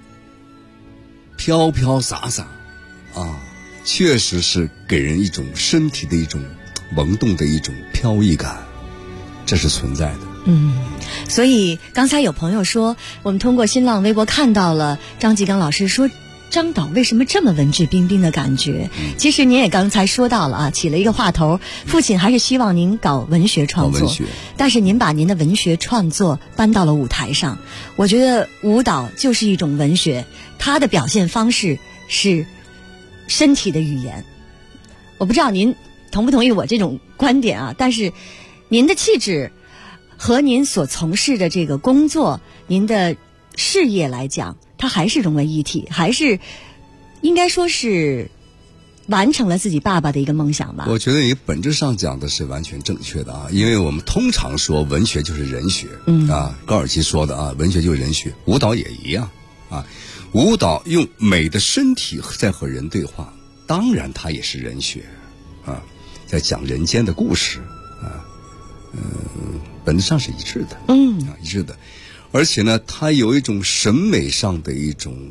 飘飘洒洒啊，确实是给人一种身体的一种萌动的一种飘逸感，这是存在的。 所以刚才有朋友说，我们通过新浪微博看到了张继刚老师说张导为什么这么文质彬彬的感觉。其实您也刚才说到了啊，起了一个话头，父亲还是希望您搞文学创作，但是您把您的文学创作搬到了舞台上。我觉得舞蹈就是一种文学，它的表现方式是身体的语言。我不知道您同不同意我这种观点啊，但是您的气质和您所从事的这个工作，您的事业来讲，它还是融为一体，还是应该说是完成了自己爸爸的一个梦想吧。 我觉得你本质上讲的是完全正确的啊，因为我们通常说文学就是人学，高尔基说的啊，文学就是人学，舞蹈也一样啊。舞蹈用美的身体在和人对话，当然它也是人学啊，在讲人间的故事啊，本质上是一致的，一致的。而且呢，它有一种审美上的一种，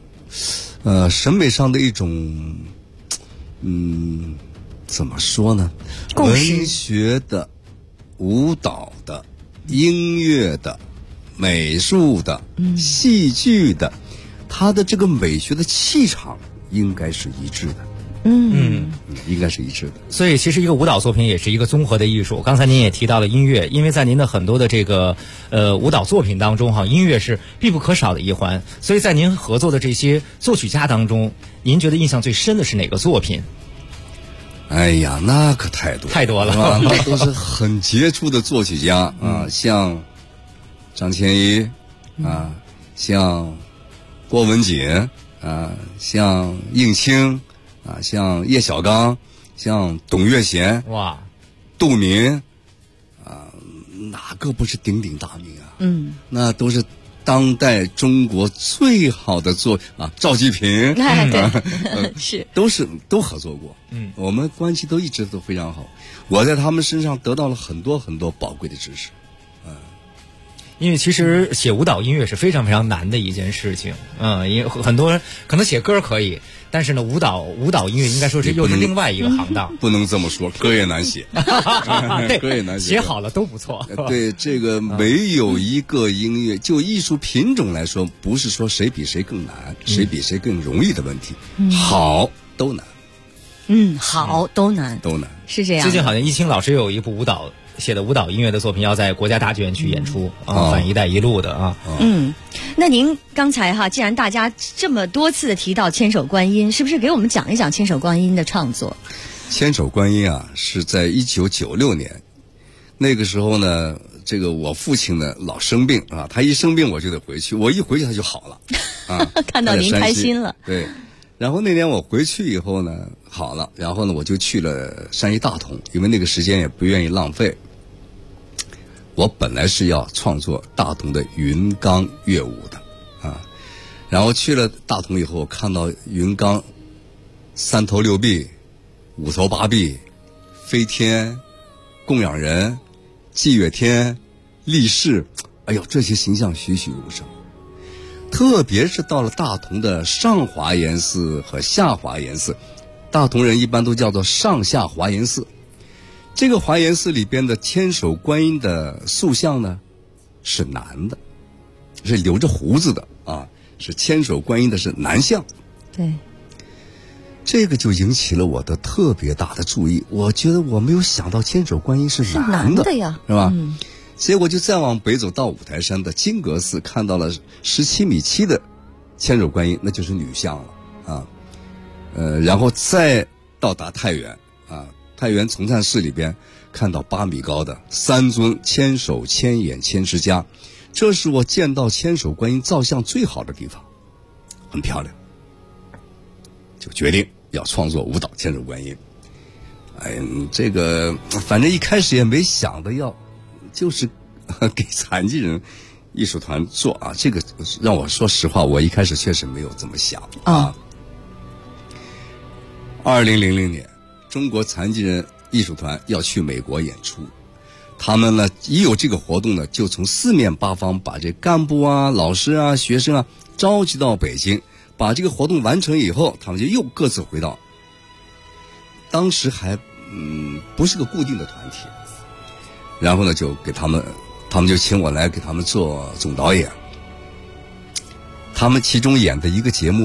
怎么说呢？文学的、舞蹈的、音乐的、美术的、戏剧的，它的这个美学的气场应该是一致的。应该是一致的。 所以其实一个舞蹈作品也是一个综合的艺术。刚才您也提到了音乐，因为在您的很多的这个舞蹈作品当中哈，音乐是必不可少的一环。所以在您合作的这些作曲家当中，您觉得印象最深的是哪个作品？ 哎呀，那可太多了，那都是很杰出的作曲家啊，像张千一啊，像郭文锦啊，像应青啊，像叶小刚，像董岳贤， 哇， 杜明啊，哪个不是鼎鼎大名啊？那都是当代中国最好的赵季平， 对，是都合作过，我们关系都一直都非常好，我在他们身上得到了很多很多宝贵的知识。 因为其实写舞蹈音乐是非常非常难的一件事情，因为很多人可能写歌可以，但是呢，舞蹈音乐应该说是又是另外一个行当。 不能这么说，歌也难写， 对， 歌也难写， 写好了都不错。 对，这个没有一个音乐，就艺术品种来说，不是说谁比谁更难，谁比谁更容易的问题，好都难。 好都难，是这样。 最近好像一清老师有一部写的舞蹈音乐的作品要在国家大剧院去演出反一带一路的啊。 那您刚才既然大家这么多次的提到千手观音，是不是给我们讲一讲千手观音的创作？ 千手观音啊，是在1996年，那个时候呢，这个我父亲呢老生病啊，他一生病我就得回去，我一回去他就好了啊。 看到您开心了。 对。然后那年我回去以后呢，好了，然后呢我就去了山西大同，因为那个时间也不愿意浪费。我本来是要创作大同的云冈乐舞的啊，然后去了大同以后，看到云冈三头六臂、五头八臂、飞天、供养人、祭月天、力士，哎呦，这些形象栩栩如生。特别是到了大同的上华严寺和下华严寺，大同人一般都叫做上下华严寺。这个华严寺里边的千手观音的塑像呢，是男的，是留着胡子的啊，是千手观音的是男像。 对， 这个就引起了我的特别大的注意。我觉得我没有想到千手观音是男的呀， 是吧？结果就再往北走到五台山的金阁寺，看到了17.7米的千手观音，那就是女像了啊。然后再到达太原啊，太原崇善寺里边看到8米高的3尊千手千眼千持家，这是我见到千手观音造像最好的地方，很漂亮，就决定要创作舞蹈千手观音。这个反正一开始也没想的就是给残疾人艺术团做啊，这个让我说实话，我一开始确实没有这么想啊。2000年，中国残疾人艺术团要去美国演出，他们呢一有这个活动呢，就从4面8方把这干部啊、老师啊、学生啊召集到北京，把这个活动完成以后，他们就又各自回到。当时还不是个固定的团体。然后呢，就给他们就请我来给他们做总导演。他们其中演的一个节目呢，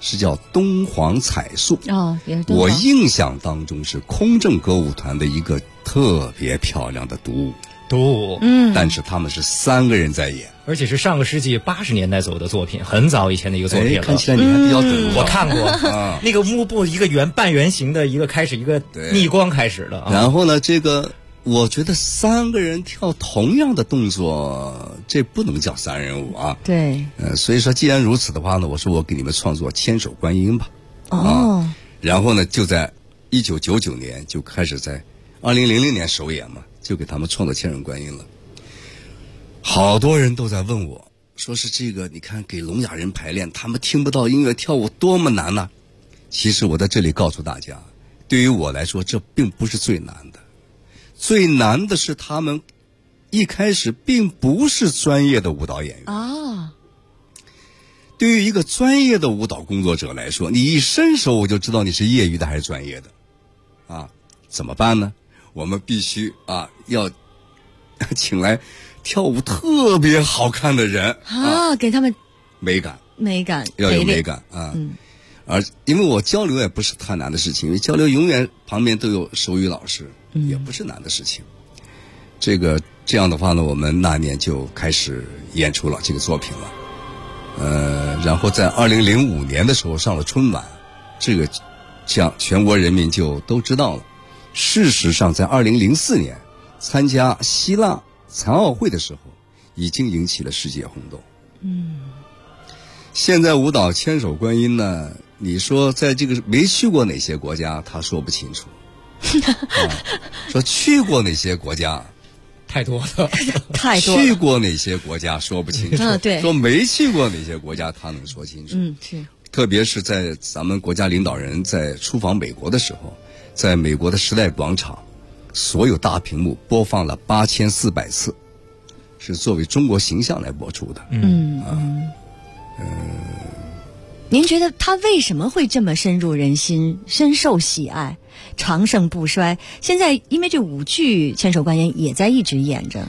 是叫东皇彩树。 也是东皇。 我印象当中是空政歌舞团的一个特别漂亮的独舞，但是他们是3个人在演， 而且是上个世纪80年代左右的作品，很早以前的一个作品了。 看起来你还比较懂。 我看过那个幕布一个半圆形的一个开始一个逆光开始的。 然后呢，这个我觉得3个人跳同样的动作，这不能叫3人舞啊。 对。 所以说既然如此的话呢，我说我给你们创作千手观音吧。然后呢，就在1999年就开始在2000年首演嘛。就给他们创作千手观音了。好多人都在问我，说是这个你看给聋哑人排练，他们听不到音乐跳舞多么难呢？其实我在这里告诉大家，对于我来说这并不是最难的，最难的是他们一开始并不是专业的舞蹈演员。对于一个专业的舞蹈工作者来说，你一伸手我就知道你是业余的还是专业的。怎么办呢？我们必须要请来跳舞特别好看的人给他们美感要有美感而因为我交流也不是太难的事情，因为交流永远旁边都有手语老师，也不是难的事情。这样的话呢，我们那年就开始演出了这个作品了。然后在2005年的时候上了春晚，这样全国人民就都知道了。事实上在2004年参加希腊残奥会的时候已经引起了世界轰动。现在舞蹈千手观音呢，你说在这个没去过哪些国家他说不清楚说去过哪些国家太多了去过哪些国家说不清楚对， 说没去过哪些国家他能说清楚。 是特别是在咱们国家领导人在出访美国的时候，在美国的时代广场所有大屏幕播放了8400次，是作为中国形象来播出的。 您觉得他为什么会这么深入人心，深受喜爱，长盛不衰？现在因为这舞剧《千手观音》也在一直演着。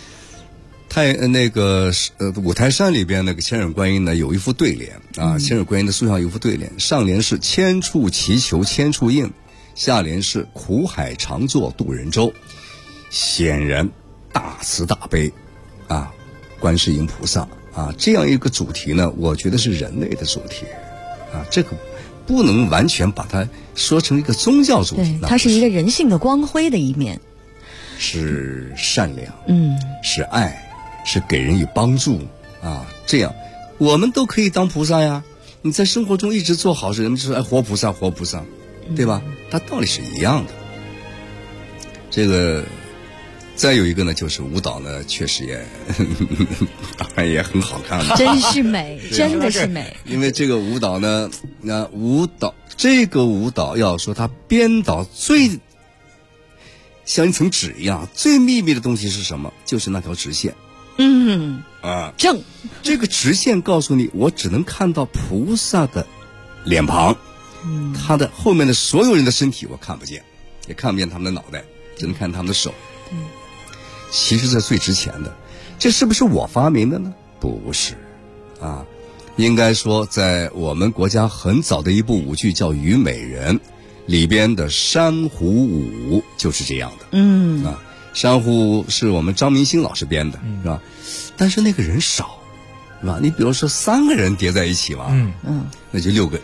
五台山里边那个千手观音呢，有一副对联千手观音的塑像有一副对联，上联是千处祈求千处应，下联是苦海常作渡人舟。显然大慈大悲观世音菩萨这样一个主题呢，我觉得是人类的主题这个不能完全把它说成一个宗教主题， 它是一个人性的光辉的一面， 是善良是爱，是给人以帮助这样我们都可以当菩萨呀。你在生活中一直做好事，人们就说活菩萨活菩萨，对吧？它道理是一样的。这个再有一个呢，就是舞蹈呢，确实也当然也很好看了， 真是美真的是美。 因为这个舞蹈呢，这个舞蹈要说它编导最像一层纸一样，最秘密的东西是什么？就是那条直线。正这个直线告诉你，我只能看到菩萨的脸庞，他的后面的所有人的身体我看不见，也看不见他们的脑袋，只能看他们的手。其实这最值钱的，这是不是我发明的呢？不是应该说在我们国家很早的一部舞剧叫《虞美人》里边的珊瑚舞就是这样的。珊瑚是我们张明星老师编的，是吧？但是那个人少，是吧？你比如说3个人叠在一起嘛，那就6个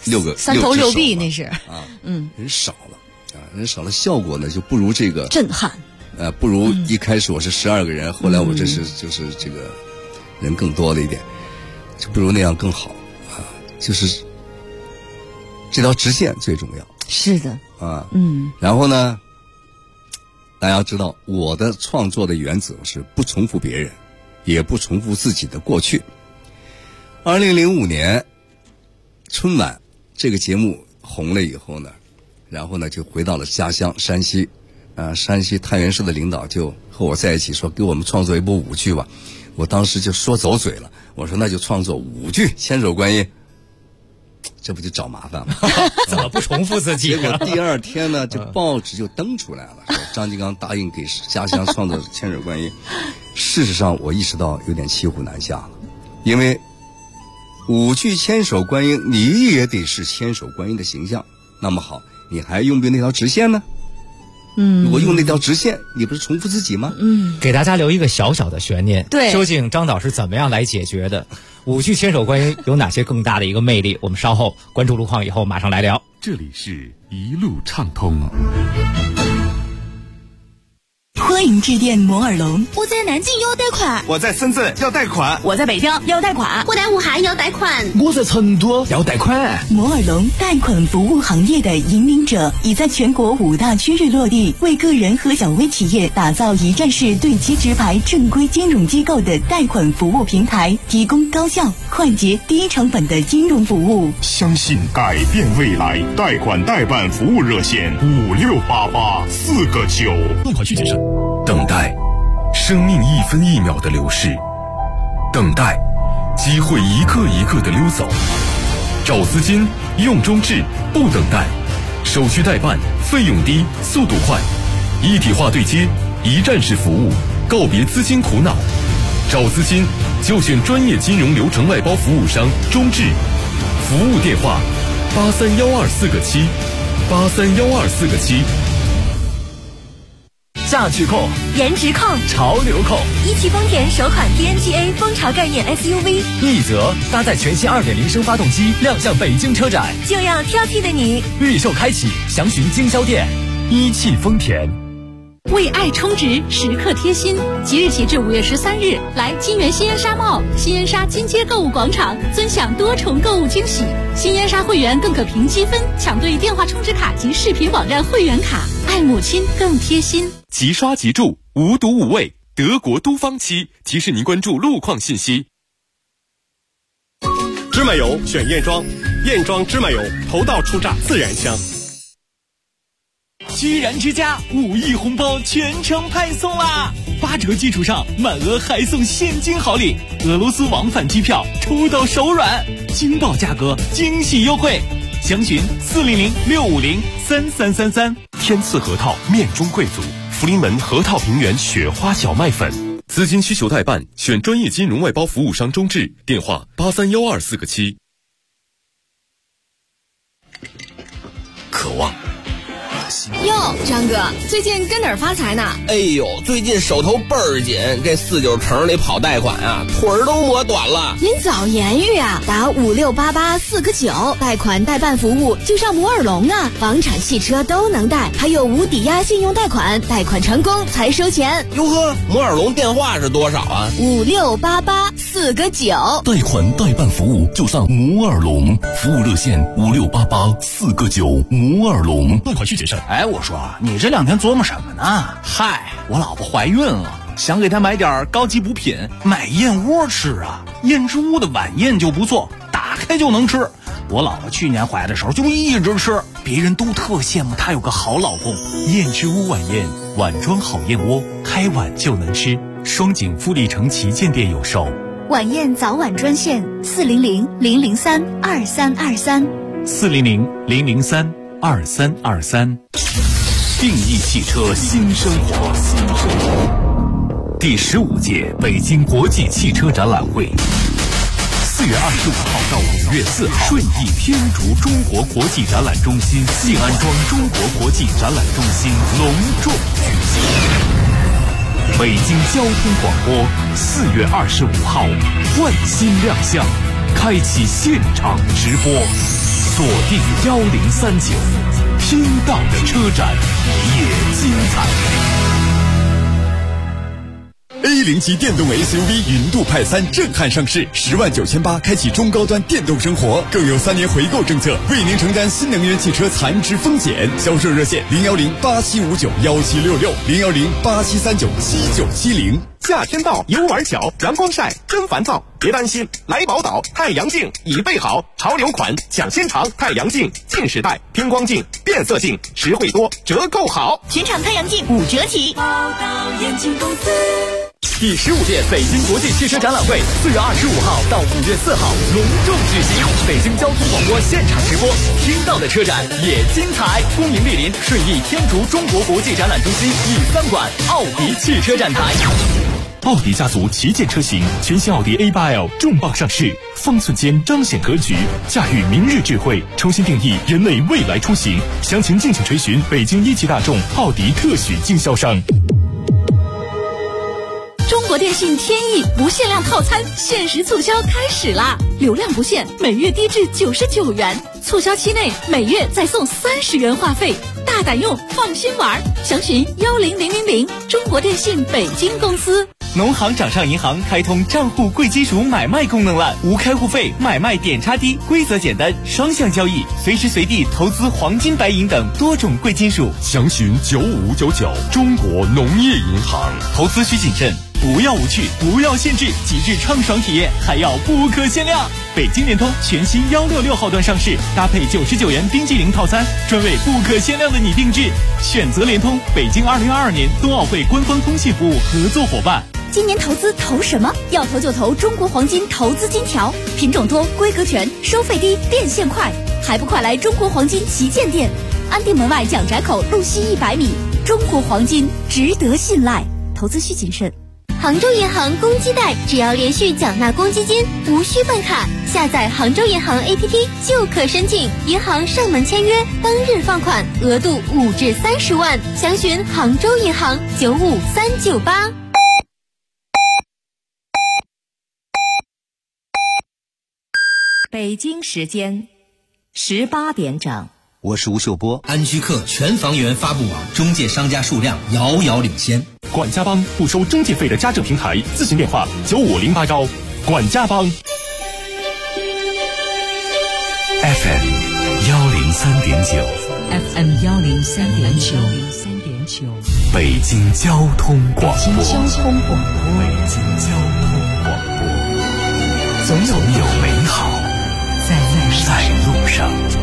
3头6臂，那是人少了人少了，效果呢就不如这个震撼。 不如一开始我是12个人，后来我就是这个人更多了一点，就不如那样更好就是这条直线最重要。 是的然后呢，大家知道我的创作的原则是不重复别人，也不重复自己的过去。2005年春晚这个节目红了以后呢，然后呢就回到了家乡山西山西太原市的领导就和我在一起说，给我们创作一部舞剧吧。我当时就说走嘴了，我说那就创作舞剧《千手观音》，这不就找麻烦吗？ 怎么不重复自己？ 结果第2天呢，这报纸就登出来了，说张金刚答应给家乡创作《千手观音》。事实上，我意识到有点骑虎难下了，因为 5句千手观音，你也得是千手观音的形象。那么好，你还用不用那条直线呢？如果用那条直线，你不是重复自己吗？ 给大家留一个小小的悬念， 对， 究竟张导是怎么样来解决的？5句千手观音有哪些更大的一个魅力？我们稍后关注路况以后马上来聊。 这里是一路畅通。 欢迎致电摩尔龙。 我在南京要贷款， 我在深圳要贷款， 我在北京要贷款， 我在武汉要贷款， 我在成都要贷款。 摩尔龙贷款服务行业的引领者，已在全国5大区域落地，为个人和小微企业打造一站式对接直排正规金融机构的贷款服务平台，提供高效、快捷、低成本的金融服务。 相信改变未来，贷款代办服务热线5688 4个9。 贷款需谨慎。等待，生命1分1秒的流逝；等待，机会一个一个的溜走。找资金，用中置，不等待，手续代办，费用低，速度快，一体化对接，一站式服务，告别资金苦恼。找资金就选专业金融流程外包服务商中置，服务电话83124个7，83124个7。 价值控、 颜值控、 潮流控， 一汽丰田首款 TNGA 蜂巢概念 SUV， 奕泽搭载全新2.0升发动机亮相北京车展， 就要挑剔的你。 预售开启，详询经销店。一汽丰田。 为爱充值，时刻贴心。即日起至5月13日，来金源新烟沙 mall、新烟沙金街购物广场，尊享多重购物惊喜。新烟沙会员更可凭积分抢兑电话充值卡及视频网站会员卡，爱母亲更贴心。 即刷即住，无毒无味，德国都芳漆提示您关注路况信息。 芝麻油选燕庄，燕庄芝麻油头道出榨自然香。 居然之家5亿红包全程派送啦！8折基础上满额还送现金好礼，俄罗斯往返机票抽到手软，惊爆价格，惊喜优惠，详询400-650-3333。 天赐核桃面中贵族，福临门核桃平原雪花小麦粉。 资金需求代办，选专业金融外包服务商中置，电话83124个7。 渴望。 哟，张哥，最近跟哪儿发财呢？ 哎呦，最近手头倍儿紧，这49城里跑贷款啊，腿儿都磨短了。 您早言语啊，打5688 4个9，贷款代办服务就上摩尔龙啊，房产、汽车都能贷，还有无抵押信用贷款，贷款成功才收钱。 哟呵，摩尔龙电话是多少啊 ？5688 4个9。 贷款代办服务就上摩尔龙，服务热线5688 4个9，摩尔龙。 贷款需谨慎。哎，我说你这2天琢磨什么呢？嗨，我老婆怀孕了，想给她买点高级补品，买燕窝吃啊。燕之屋的晚宴就不错，打开就能吃。我老婆去年怀的时候就一直吃，别人都特羡慕她有个好老公。 燕之屋晚宴，碗装好燕窝，开碗就能吃。双井富力城旗舰店有售。 晚宴早晚专线 400-003-2323，400-003-2323。定义汽车新生活。第15届北京国际汽车展览会，4月25号到5月4号，顺义天竺中国国际展览中心、静安庄中国国际展览中心隆重举行。北京交通广播4月25号换新亮相，开启现场直播，锁定1039，听到的车展也精彩。 A0级电动 SUV 云度派3震撼上市，10.98万开启中高端电动生活，更有3年回购政策，为您承担新能源汽车残值风险。销售热线010-8759-1766，010-8739-7970。 夏天到，游玩巧，阳光晒真烦躁，别担心，来宝岛太阳镜已备好，潮流款抢先尝，太阳镜近视带、偏光镜、变色镜，实惠多，折扣好， 全场太阳镜5折起。宝岛眼镜公司。 第15届北京国际汽车展览会4月25号到5月4号隆重举行，北京交通广播现场直播，听到的车展也精彩。恭迎莅临顺义天竺中国国际展览中心第3馆奥迪汽车展台。 奥迪家族旗舰车型，全新奥迪 A8L 重磅上市，方寸间彰显格局，驾驭明日智慧，重新定义人类未来出行。详情敬请垂询北京一汽大众奥迪特许经销商。 中国电信天翼不限量套餐限时促销开始啦！流量不限，每月低至99元，促销期内每月再送30元话费，大胆用，放心玩。详询10000，中国电信北京公司。 农行掌上银行开通账户贵金属买卖功能了，无开户费，买卖点差低，规则简单，双向交易，随时随地投资黄金、白银等多种贵金属。 详询9599，中国农业银行。 投资需谨慎，不要无趣，不要限制，极致畅爽体验还要不可限量。北京联通全新166号段上市，搭配99元冰激凌套餐，专为不可限量的你定制。选择联通，北京2022年冬奥会官方通信服务合作伙伴。 今年投资投什么？要投就投中国黄金投资金条，品种多，规格全，收费低，变现快，还不快来中国黄金旗舰店，安定门外蒋宅口路西100米。中国黄金值得信赖，投资需谨慎。 杭州银行公积贷，只要连续缴纳公积金，无需办卡，下载杭州银行 APP 就可申请，银行上门签约，当日放款，额度5至30万。详询杭州银行95398。 北京时间18点整。 我是吴秀波。 安居客全房源发布网，中介商家数量遥遥领先。 管家帮不收中介费的家政平台，咨询电话9508管家帮。 FM 103.9 FM 103.9， 北京交通广播。 北京交通广播，总有美好在路上。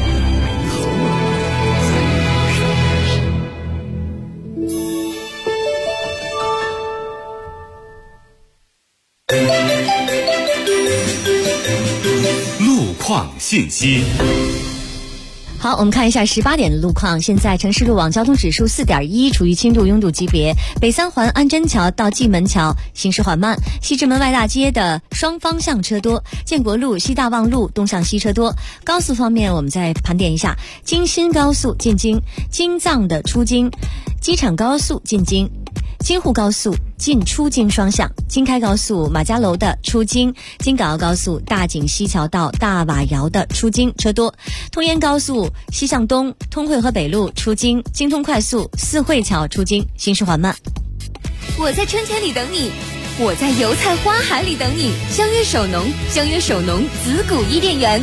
路况信息。 好，我们看一下18点的路况。现在城市路网交通指数4.1，处于轻度拥堵级别。北三环安贞桥到蓟门桥行驶缓慢，西直门外大街的双方向车多，建国路、西大望路东向西车多。高速方面，我们再盘点一下：京新高速进京、京藏的出京、机场高速进京、京沪高速进出京双向，京开高速马家楼的出京，京港澳高速大井西桥到大瓦窑的出京车多，通燕高速西向东通惠河北路出京，京通快速四惠桥出京行驶缓慢。 我在春天里等你，我在油菜花海里等你。相约首农，相约首农子谷伊甸园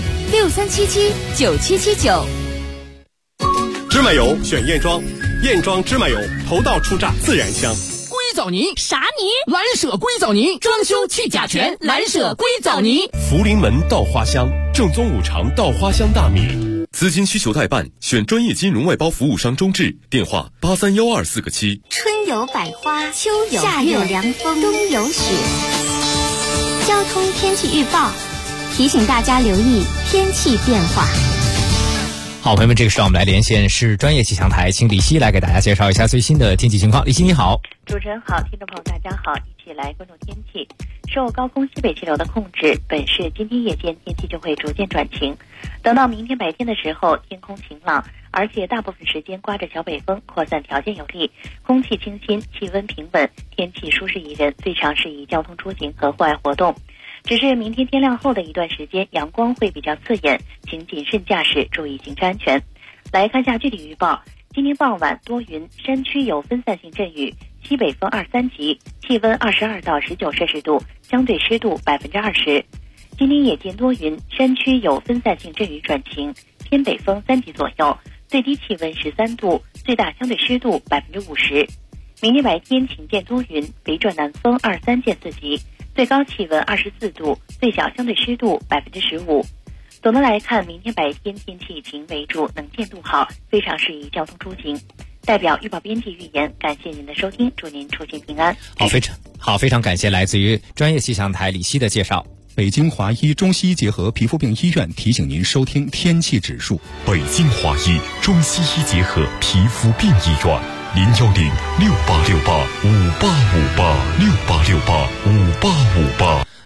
，63779779。 芝麻油选燕庄，燕庄芝麻油头道出榨自然香。 硅藻泥啥泥？蓝舍硅藻泥，装修去甲醛，蓝舍硅藻泥。 福临门稻花香，正宗五常稻花香大米。资金需求代办，选专业金融外包服务商中智，电话831247。 春有百花，秋有夏有凉风，冬有雪。交通天气预报提醒大家留意天气变化。 好，朋友们，这个时候我们来连线是专业气象台，请李希来给大家介绍一下最新的天气情况。李希你好。 主持人好，听众朋友大家好，一起来关注天气。受高空西北气流的控制，本市今天夜间天气就会逐渐转晴，等到明天白天的时候，天空晴朗，而且大部分时间刮着小北风，扩散条件有利，空气清新，气温平稳，天气舒适宜人，最常适宜交通出行和户外活动。只是明天天亮后的一段时间，阳光会比较刺眼，请谨慎驾驶，注意行车安全。来看下具体预报。今天傍晚多云，山区有分散性阵雨，西北风2、3级，气温22到19摄氏度，相对湿度20%。今天夜间多云，山区有分散性阵雨转晴，偏北风3级左右，最低气温13度，最大相对湿度50%。明天白天晴间多云，北转南风2、3见4级，最高气温24度，最小相对湿度15%。总的来看，明天白天天气以晴为主，能见度好，非常适宜交通出行。代表预报编辑预言，感谢您的收听，祝您出行平安。 非常感谢来自于专业气象台李希的介绍。 北京华医中西医结合皮肤病医院提醒您收听天气指数。 北京华医中西医结合皮肤病医院，010686858586868。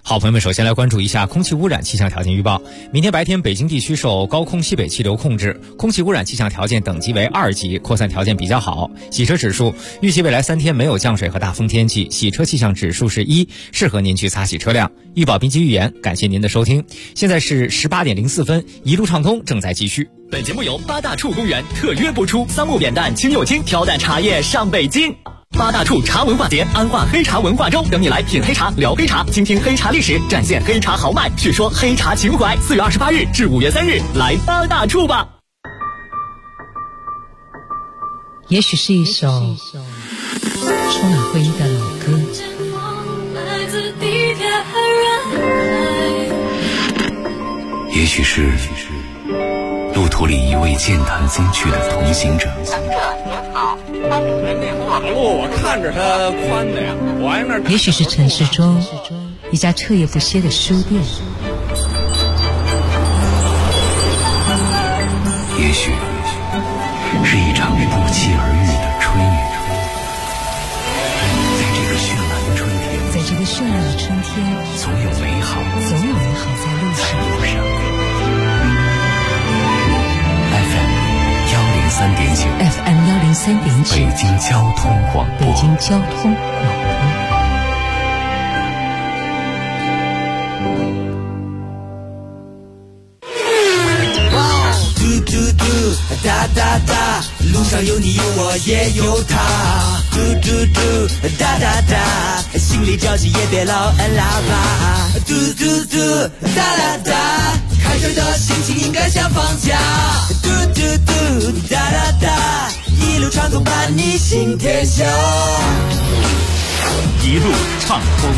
好朋友们，首先来关注一下空气污染气象条件预报。明天白天，北京地区受高空西北气流控制，空气污染气象条件等级为2级，扩散条件比较好。洗车指数，预计未来3天没有降水和大风天气，洗车气象指数是1，适合您去擦洗车辆。预报并及预言，感谢您的收听。现在是18点04分，一路畅通正在继续。 本节目由八大处公园特约播出，桑木扁担清又轻，挑担茶叶上北京。八大处茶文化节，安化黑茶文化周，等你来品黑茶、聊黑茶，倾听黑茶历史，展现黑茶豪迈，叙说黑茶情怀。4月28日至5月3日，来八大处吧。 也许是一首充满回忆的老歌， 也许是路途里一位健谈风趣的同行者。 马路我看着它宽的呀，我挨那。 也许是城市中一家彻夜不歇的书店， 也许是一场不期而遇的春雨。在这个绚烂的春天， 在这个绚烂的春天， 总有美好， 总有美好在路上。 FM 103.9，北京交通广播。 北京交通广播。 嘟嘟嘟，哒哒哒，路上有你有我也有他。嘟嘟嘟，哒哒哒，心里着急也别老按喇叭。嘟嘟嘟，哒哒哒，开车的心情应该像放假。嘟嘟嘟，哒哒哒，一路畅通伴你行天下。 一路畅通。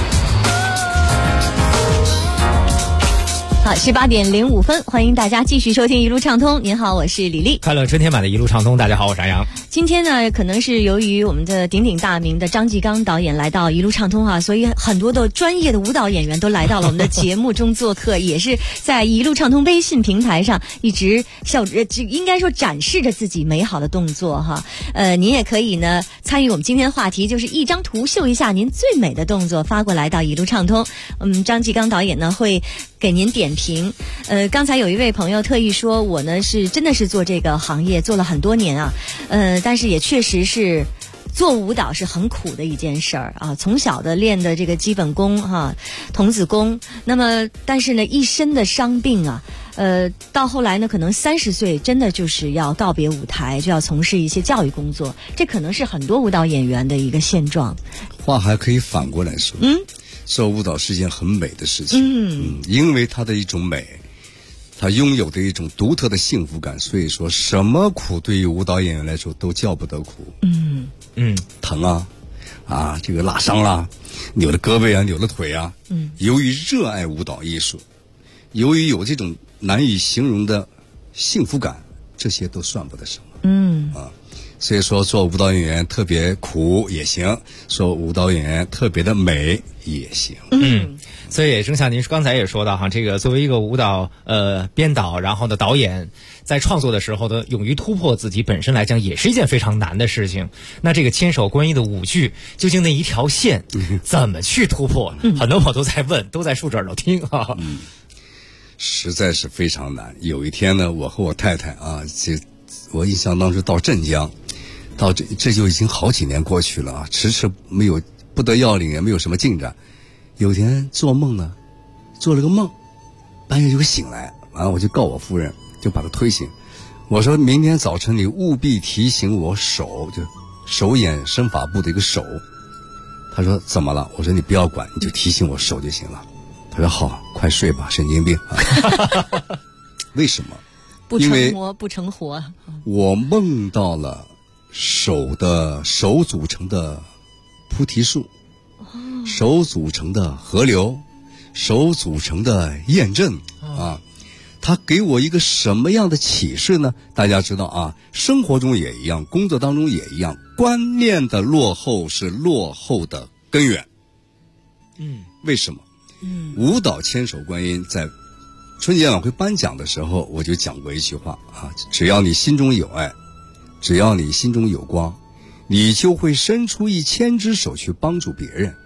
好，18点05分，欢迎大家继续收听一路畅通。您好，我是李丽。 快乐春天版的一路畅通，大家好，我是安阳。 今天呢，可能是由于我们的鼎鼎大名的张继刚导演来到一路畅通啊，所以很多的专业的舞蹈演员都来到了我们的节目中做客，也是在一路畅通微信平台上一直应该说展示着自己美好的动作哈。您也可以呢参与我们今天的话题，就是一张图秀一下您最美的动作，发过来到一路畅通。张继刚导演呢会给您点评。刚才有一位朋友特意说，我呢是真的是做这个行业做了很多年啊，但是也确实是做舞蹈是很苦的一件事儿啊，从小的练的这个基本功哈，童子功，那么但是呢一身的伤病啊，到后来呢可能30岁真的就是要告别舞台，就要从事一些教育工作，这可能是很多舞蹈演员的一个现状。 话还可以反过来说，做舞蹈是一件很美的事情，因为它的一种美，它拥有的一种独特的幸福感，所以说什么苦对于舞蹈演员来说都叫不得苦。疼啊，这个拉伤啦，扭了胳膊啊，扭了腿啊，由于热爱舞蹈艺术，由于有这种难以形容的幸福感，这些都算不得什么。所以说做舞蹈演员特别苦也行，做舞蹈演员特别的美也行。 所以也正像您刚才也说到哈，这个作为一个舞蹈编导，然后呢导演，在创作的时候的勇于突破自己本身来讲，也是一件非常难的事情。那这个千手观音的舞剧，究竟那一条线怎么去突破？很多朋友都在问，都在竖着耳朵听哈。 实在是非常难。有一天呢，我和我太太啊，我印象当时到镇江，到这就已经好几年过去了啊，迟迟没有不得要领，也没有什么进展。有天做梦呢，做了个梦，半夜就醒来，完了我就告我夫人，就把她推醒。我说明天早晨你务必提醒我手，就手眼身法部的一个手。她说怎么了？我说你不要管，你就提醒我手就行了。她说好，快睡吧，神经病啊！为什么？ 不成魔不成活。 我梦到了手组成的菩提树，手组成的河流，手组成的雁阵啊，它给我一个什么样的启示呢？大家知道啊，生活中也一样，工作当中也一样，观念的落后是落后的根源。为什么？舞蹈千手观音在春节晚会颁奖的时候，我就讲过一句话啊，只要你心中有爱，只要你心中有光，你就会伸出1000只手去帮助别人。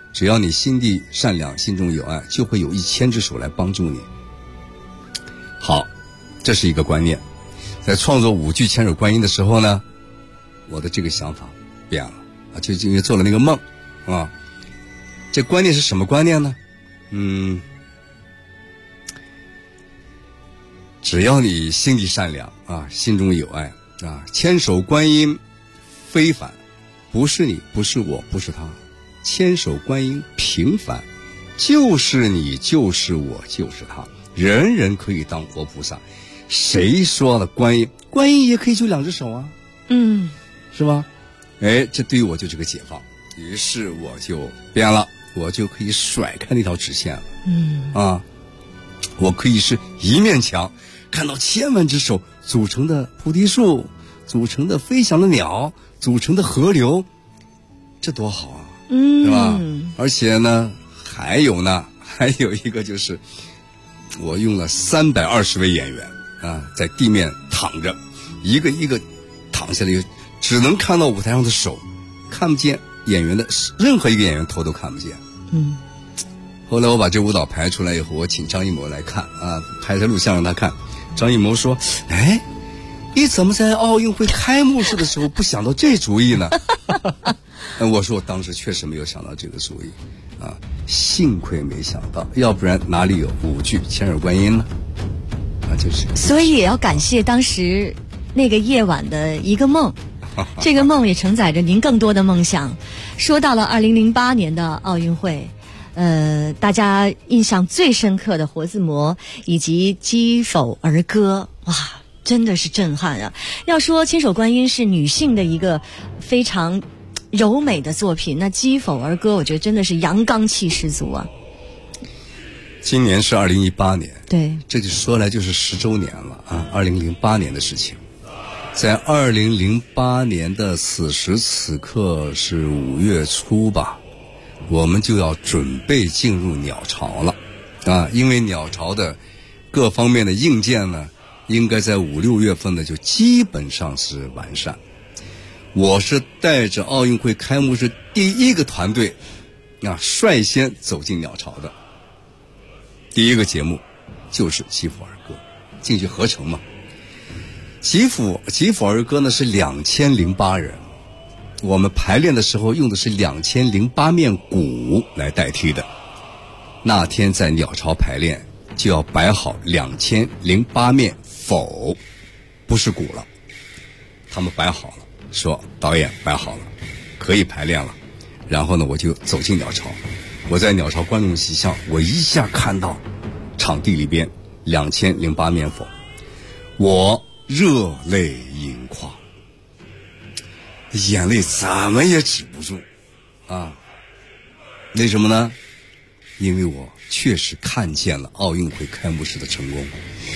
只要你心地善良，心中有爱，就会有1000只手来帮助你。好，这是一个观念。在创作舞剧《千手观音》的时候呢，我的这个想法变了啊，就因为做了那个梦啊。这观念是什么观念呢？只要你心地善良啊，心中有爱啊，千手观音非凡，不是你，不是我，不是他，千手观音平凡，就是你，就是我，就是他，人人可以当活菩萨。谁说了观音也可以就2只手啊，是吧？哎，这对于我就是个解放。于是我就变了，我就可以甩开那条直线了。我可以是一面墙，看到千万只手组成的菩提树，组成的飞翔的鸟，组成的河流，这多好啊，是吧？而且呢，还有一个就是，我用了320位演员啊，在地面躺着，一个一个躺下来，只能看到舞台上的手，看不见演员的任何一个演员头都看不见。后来我把这舞蹈排出来以后，我请张艺谋来看啊，拍的录像让他看。张艺谋说：“哎，你怎么在奥运会开幕式的时候不想到这主意呢？”我说我当时确实没有想到这个主意啊，幸亏没想到，要不然哪里有舞剧《千手观音》呢？啊，就是。 所以也要感谢当时那个夜晚的一个梦，这个梦也承载着您更多的梦想。说到了2008年的奥运会。大家印象最深刻的活字模以及击否儿歌，哇，真的是震撼啊！要说千手观音是女性的一个非常柔美的作品，那击否儿歌我觉得真的是阳刚气十足啊。 今年是2018年， 对， 这就说来就是10周年了啊，2008年的事情。在2008年的此时此刻是5月初吧，我们就要准备进入鸟巢了啊！因为鸟巢的各方面的硬件呢，应该在5、6月份呢就基本上是完善。我是带着奥运会开幕式第一个团队啊，率先走进鸟巢的。第一个节目就是击否儿歌，进去合成嘛。击否儿歌呢是2008人。我们排练的时候用的是2008面鼓来代替的。那天在鸟巢排练就要摆好2008面否，不是鼓了。他们摆好了，说导演摆好了，可以排练了。然后呢，我就走进鸟巢。我在鸟巢观众席上，我一下看到场地里边2008面否，我热泪盈眶。眼泪怎么也止不住啊！为什么呢？因为我确实看见了奥运会开幕式的成功，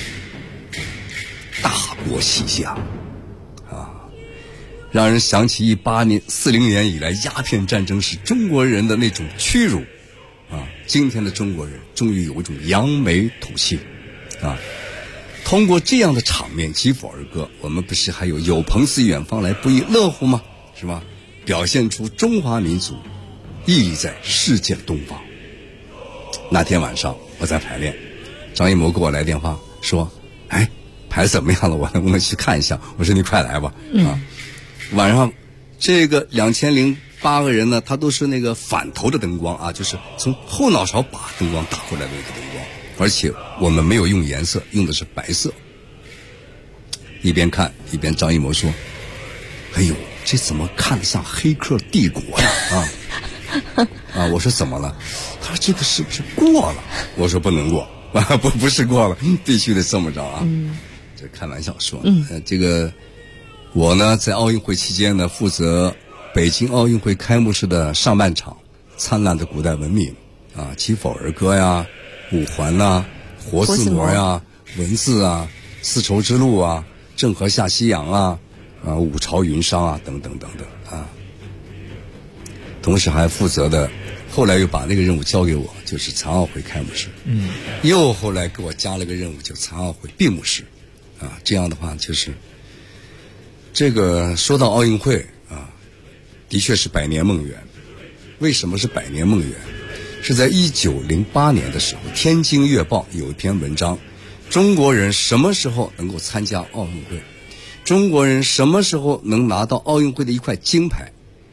大国西下啊，让人想起40年以来鸦片战争使中国人的那种屈辱啊！今天的中国人终于有一种扬眉吐气啊！通过这样的场面，击否儿歌，我们不是还有朋自远方来，不亦乐乎吗？是吧？表现出中华民族屹立在世界的东方。那天晚上我在排练，张艺谋给我来电话说：“哎，排怎么样了？我能不能去看一下？”我说：“你快来吧。”啊，晚上这个2008个人呢，他都是那个反头的灯光啊，就是从后脑勺把灯光打过来的那个灯光。而且我们没有用颜色，用的是白色。一边看一边张艺谋说：“哎呦，这怎么看得像《黑客帝国》呀？”啊，我说怎么了？他说这个是不是过了？我说不能过，不是过了，必须得这么着啊。这开玩笑说。这个我呢在奥运会期间呢，负责北京奥运会开幕式的上半场，灿烂的古代文明啊，击否儿歌呀。五环呐、活字模呀、文字啊、丝绸之路啊、郑和下西洋啊、五朝云商啊等等等等啊。同时还负责的，后来又把那个任务交给我，就是残奥会开幕式。又后来给我加了个任务，就残奥会闭幕式。啊，这样的话就是这个说到奥运会啊，的确是百年梦圆。 为什么是百年梦圆？是在1908年的时候，《天津月报》有一篇文章，中国人什么时候能够参加奥运会？中国人什么时候能拿到奥运会的一块金牌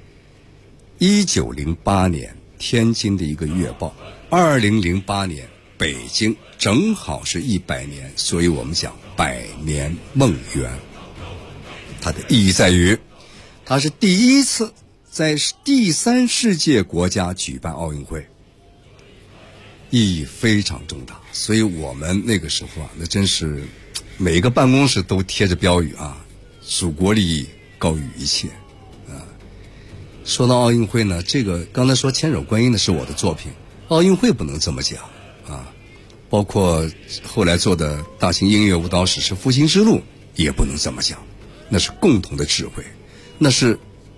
？1908年天津的一个月报，2008年北京，正好是100年，所以我们讲百年梦圆。它的意义在于，它是第一次在第3世界国家举办奥运会，意义非常重大。所以我们那个时候啊，那真是每个办公室都贴着标语啊，祖国利益高于一切啊。说到奥运会呢，这个刚才说千手观音的是我的作品，奥运会不能这么讲啊。包括后来做的大型音乐舞蹈史诗《复兴之路》也不能这么讲，那是共同的智慧，那是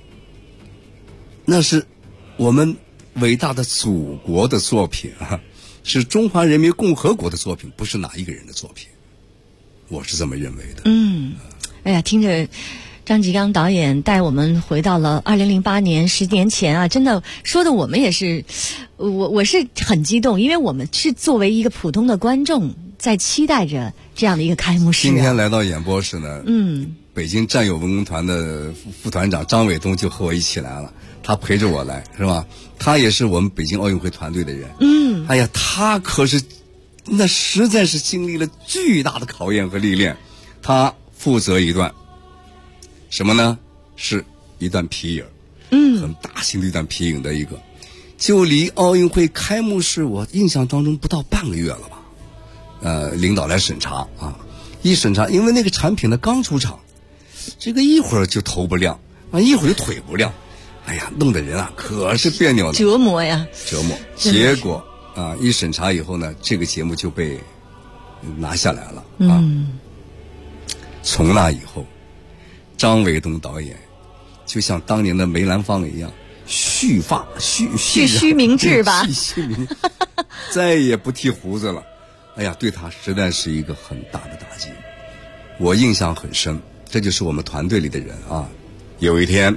我们伟大的祖国的作品啊，是中华人民共和国的作品，不是哪一个人的作品，我是这么认为的。 哎呀，听着张吉刚导演带我们回到了2008年，10年前啊，真的说的我们也是，我是很激动，因为我们是作为一个普通的观众在期待着这样的一个开幕式。 今天来到演播室呢，北京战友文工团的副团长张伟东就和我一起来了，他陪着我来，是吧？他也是我们北京奥运会团队的人。哎呀，他可是那实在是经历了巨大的考验和历练。他负责一段什么呢？是一段皮影，很大型的一段皮影的一个，就离奥运会开幕式我印象当中不到半个月了吧？领导来审查啊，一审查，因为那个产品呢刚出厂，这个一会儿就头不亮，一会儿就腿不亮，哎呀，弄得人啊可是别扭了， 折磨呀， 折磨。结果啊，一审查以后呢，这个节目就被拿下来了啊。从那以后，张伟东导演就像当年的梅兰芳一样，蓄明志吧， 蓄明，再也不剃胡子了。哎呀，对他实在是一个很大的打击，我印象很深。这就是我们团队里的人啊。有一天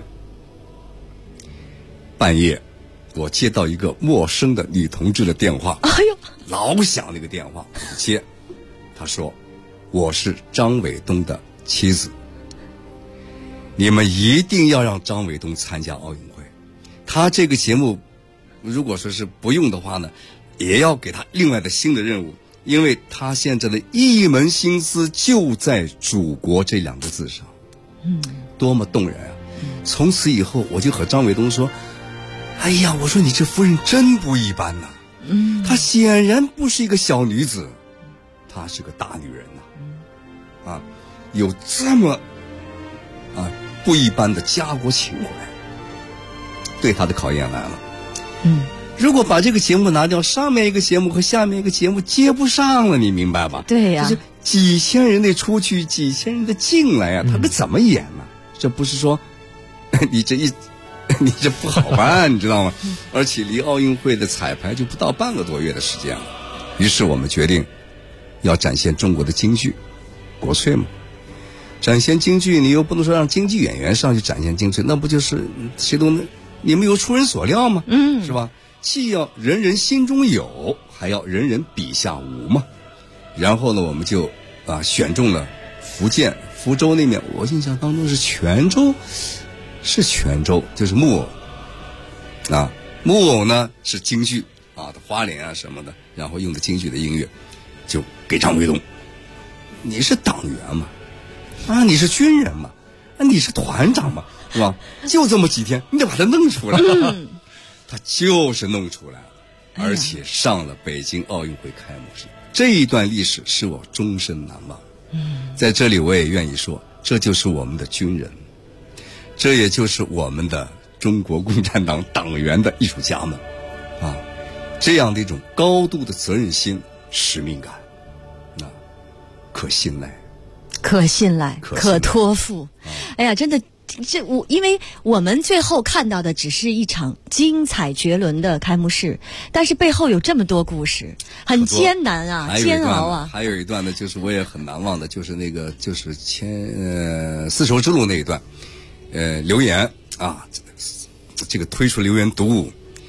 半夜，我接到一个陌生的女同志的电话，哎呦，老响那个电话，接，她说：“我是张伟东的妻子，你们一定要让张伟东参加奥运会。他这个节目，如果说是不用的话呢，也要给他另外的新的任务，因为他现在的一门心思就在祖国这2个字上。”多么动人啊！从此以后，我就和张伟东说：“哎呀，我说你这夫人真不一般呐！她显然不是一个小女子，她是个大女人呐！啊，有这么不一般的家国情怀。”对她的考验来了。如果把这个节目拿掉，上面一个节目和下面一个节目接不上了，你明白吧？ 对呀， 就是几千人的出去，几千人的进来啊，他可怎么演呢？这不是说你这不好办，你知道吗？而且离奥运会的彩排就不到半个多月的时间了。于是我们决定要展现中国的京剧，国粹嘛。展现京剧，你又不能说让京剧演员上去展现京剧，那不就是谁都能？你们有出人所料吗？是吧？既要人人心中有，还要人人笔下无嘛。然后呢，我们就选中了福建福州那面，我印象当中是泉州，就是木偶啊，木偶呢是京剧啊的花脸啊什么的，然后用的京剧的音乐，就给张伟东。你是党员嘛？你是军人嘛？你是团长嘛？是吧？就这么几天，你得把它弄出来。他就是弄出来了，而且上了北京奥运会开幕式。这一段历史是我终身难忘。在这里我也愿意说，这就是我们的军人，这也就是我们的中国共产党党员的艺术家们啊，这样的一种高度的责任心、使命感，可信赖， 可托付。哎呀，真的。因为我们最后看到的只是一场精彩绝伦的开幕式，但是背后有这么多故事，很艰难啊，煎熬啊。 还有一段呢，就是我也很难忘的，就是那个就是丝绸之路那一段，刘岩啊，这个推出流言毒物，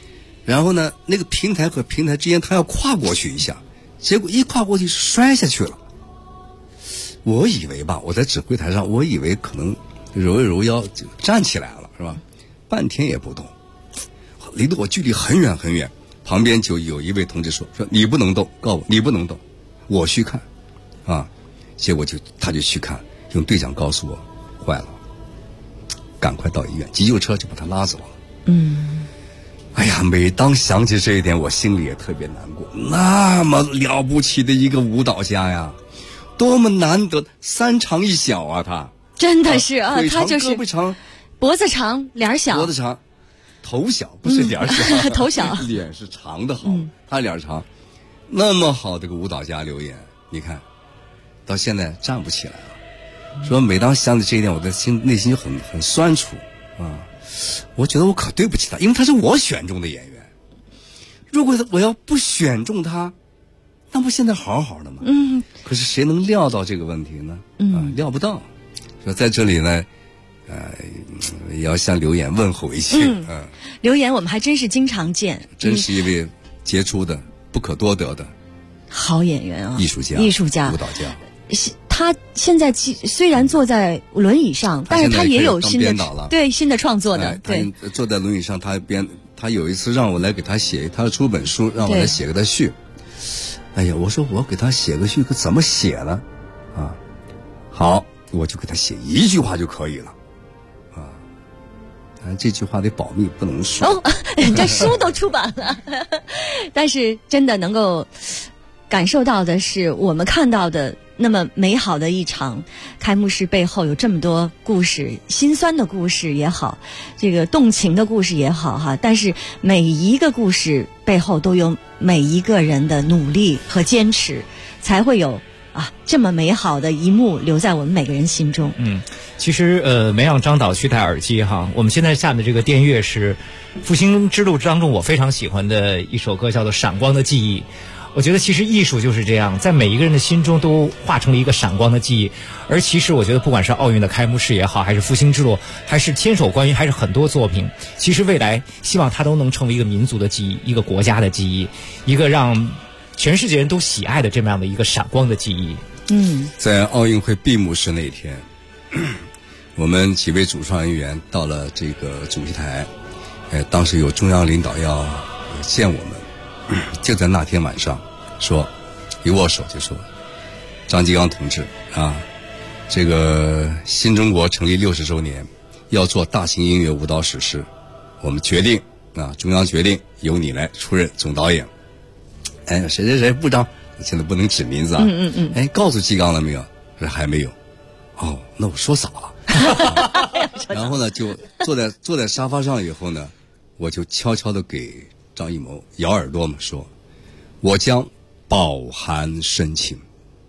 然后呢，那个平台和平台之间他要跨过去一下，结果一跨过去摔下去了。我以为吧，我在指挥台上，我以为可能揉一揉腰就站起来了，是吧？半天也不动，离得我距离很远很远。旁边就有一位同志说你不能动，告诉我你不能动，我去看，啊，结果他就去看，用对讲告诉我坏了，赶快到医院，急救车就把他拉走了。哎呀，每当想起这一点，我心里也特别难过。那么了不起的一个舞蹈家呀，多么难得，三长一小啊，他真的是啊，他就是胳膊长， 脖子长，脸小， 脖子长，头小，不是脸小， 头小， 脸是长的好，他脸长，那么好的个舞蹈家刘岩，你看，到现在站不起来了。说每当想起这一点，我的内心就很酸楚啊。我觉得我可对不起他，因为他是我选中的演员。如果我要不选中他，那不现在好好的吗？可是谁能料到这个问题呢？料不到。说在这里呢，也要向刘岩问候一些。 刘岩我们还真是经常见， 真是一位杰出的、不可多得的好演员啊， 艺术家、舞蹈家。 他现在虽然坐在轮椅上，但是他也有新的创作的。对， 坐在轮椅上，他有一次让我来给他写，他出本书，让我来写给他序。哎呀，我说我给他写个序，可怎么写呢？啊，好，我就给他写一句话就可以了。啊，这句话得保密，不能说。 哦，人家书都出版了，但是真的能够感受到的是，我们看到的那么美好的一场开幕式背后有这么多故事，心酸的故事也好，这个动情的故事也好哈，但是每一个故事背后都有每一个人的努力和坚持，才会有这么美好的一幕留在我们每个人心中。 其实没让张导去戴耳机哈，我们现在下的这个电乐是复兴之路当中我非常喜欢的一首歌，叫做《闪光的记忆》。我觉得其实艺术就是这样，在每一个人的心中都化成了一个闪光的记忆。而其实我觉得不管是奥运的开幕式也好，还是复兴之路，还是千手观音，还是很多作品，其实未来希望它都能成为一个民族的记忆，一个国家的记忆，一个让全世界人都喜爱的这么样的一个闪光的记忆。 在奥运会闭幕式那天，我们几位主创人员到了这个主席台，当时有中央领导要见我们，就在那天晚上说，一握手就说，张吉刚同志啊，这个新中国成立60周年要做大型音乐舞蹈史诗，我们决定中央决定由你来出任总导演。谁谁谁部长，现在不能指名字啊。告诉吉刚了没有？说还没有。哦，那我说早了。然后呢，就坐在沙发上以后呢，我就悄悄的给张艺谋咬耳朵嘛，说，我将饱含深情。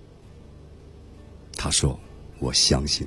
他说，我相信。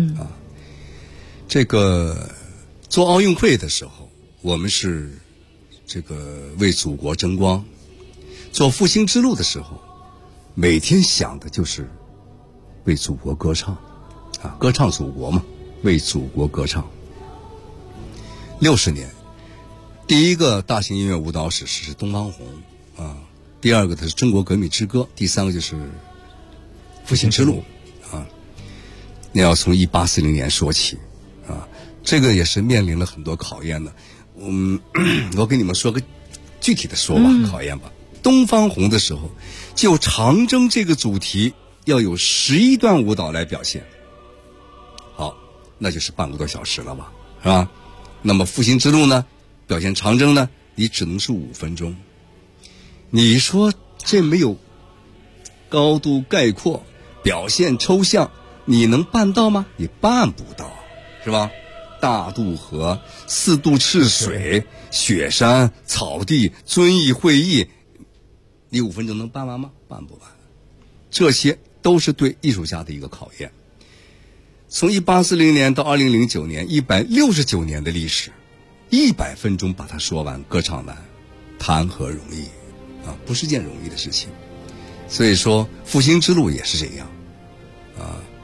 这个做奥运会的时候，我们是这个为祖国争光；做复兴之路的时候，每天想的就是为祖国歌唱，歌唱祖国嘛，为祖国歌唱。60年，第一个大型音乐舞蹈史诗是《东方红》第二个它是《中国革命之歌》，第三个就是复兴之路那要从1840年说起这个也是面临了很多考验的。我给你们说个具体的说吧，考验吧。东方红的时候，就长征这个主题要有11段舞蹈来表现，好，那就是半个多小时了吧，是吧？那么复兴之路呢，表现长征呢，你只能是5分钟。你说这没有高度概括，表现抽象，你能办到吗？你办不到，是吧？大渡河、4渡赤水、雪山、草地、遵义会议，你5分钟能办完吗？办不完。这些都是对艺术家的一个考验。从1840年到2009年，169年的历史，100分钟把它说完、歌唱完，谈何容易不是件容易的事情。所以说复兴之路也是这样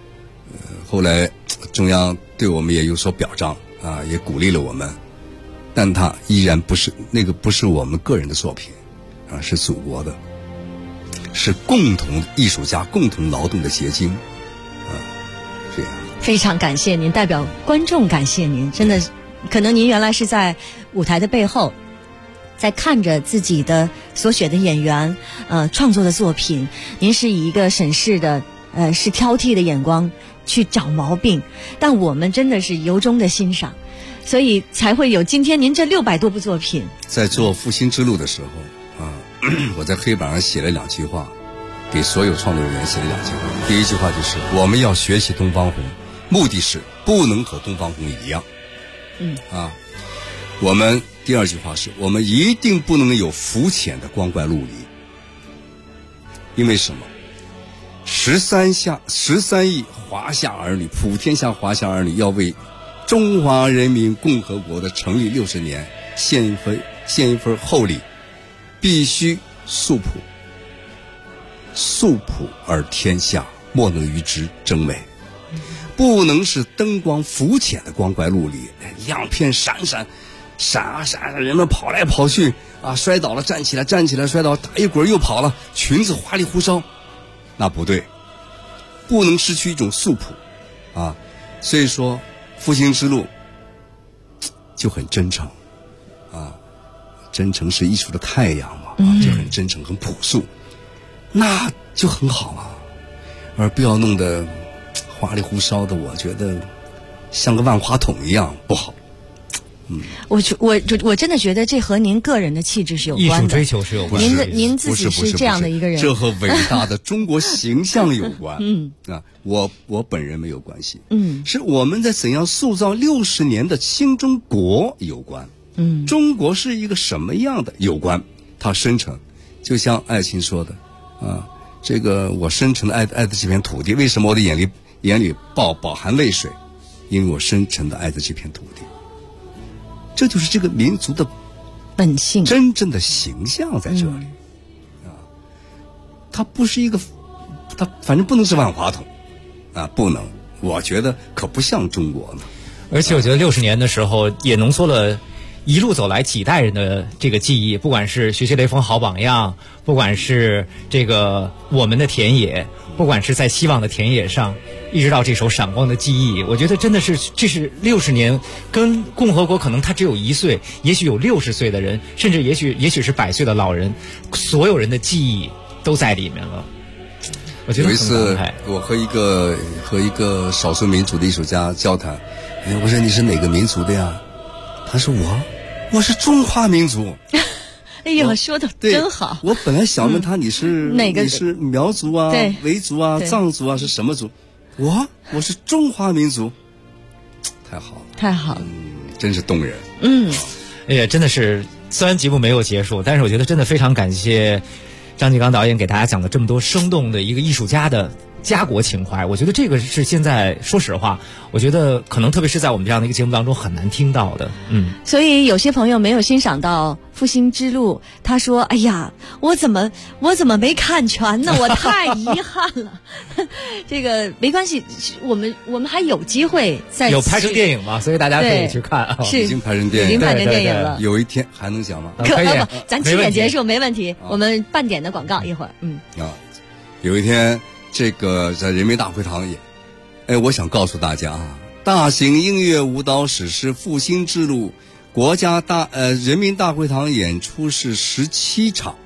后来中央对我们也有所表彰也鼓励了我们但它依然不是我们个人的作品啊，是祖国的，是共同艺术家共同劳动的结晶啊，这样。 非常感谢您，代表观众感谢您，真的，可能您原来是在舞台的背后，在看着自己的所选的演员创作的作品，您是以一个审视的是挑剔的眼光去找毛病，但我们真的是由衷的欣赏，所以才会有今天您这600多部作品。 在做复兴之路的时候啊，我在黑板上写了2句话，给所有创作人员写了2句话。第一句话就是我们要学习东方红，目的是不能和东方红一样。我们第二句话是我们一定不能有肤浅的光怪陆离。因为什么？13亿华夏儿女，普天下华夏儿女要为中华人民共和国的成立60年献一份厚礼，必须素朴而天下莫能与之争美，不能是灯光肤浅的光怪陆离，亮片闪啊闪，人们跑来跑去啊，摔倒了站起来摔倒，打一滚又跑了，裙子花里胡哨，那不对，不能失去一种素朴啊。所以说复兴之路就很真诚啊，真诚是艺术的太阳嘛，就很真诚很朴素，那就很好啊，而不要弄得花里胡哨的，我觉得像个万花筒一样不好。 我真的觉得这和您个人的气质是有关的， 艺术追求是有关的。 您自己是这样的一个人， 这和伟大的中国形象有关。我本人没有关系。是我们在怎样塑造60年的新中国有关。中国是一个什么样的有关，它深沉，就像艾青说的啊，这个我深沉的爱的这片土地，为什么我的眼里饱含泪水？因为我深沉的爱的这片土地。这就是这个民族的本性， 真正的形象在这里它不是一个，它反正不能是万花筒啊，不能，我觉得可不像中国呢。 而且我觉得60年的时候也浓缩了一路走来几代人的这个记忆，不管是学习雷锋好榜样，不管是这个我们的田野，不管是在希望的田野上，一直到这首闪光的记忆，我觉得真的是这是60年，跟共和国可能他只有1岁，也许有60岁的人，甚至也许是100岁的老人，所有人的记忆都在里面了。我觉得有一次我和一个少数民族的艺术家交谈，我说你是哪个民族的呀？他说我是中华民族。 哎呦，说的真好。 我本来想问他你是哪个？ 你是苗族啊、维族啊、藏族啊，是什么族？我是中华民族。太好了， 太好了， 真是动人。 哎呀，真的是，虽然节目没有结束，但是我觉得真的非常感谢张继刚导演给大家讲了这么多生动的一个艺术家的家国情怀，我觉得这个是现在说实话，我觉得可能特别是在我们这样的一个节目当中很难听到的。 所以有些朋友没有欣赏到复兴之路，他说哎呀，我怎么没看全呢？我太遗憾了。这个没关系，我们还有机会再有拍成电影嘛，所以大家可以去看。 是已经拍成电影了。有一天还能讲吗？ 可以，咱7点结束没问题。我们半点的广告一会儿。 有一天这个在人民大会堂演，我想告诉大家啊，大型音乐舞蹈史诗《复兴之路》人民大会堂演出是17场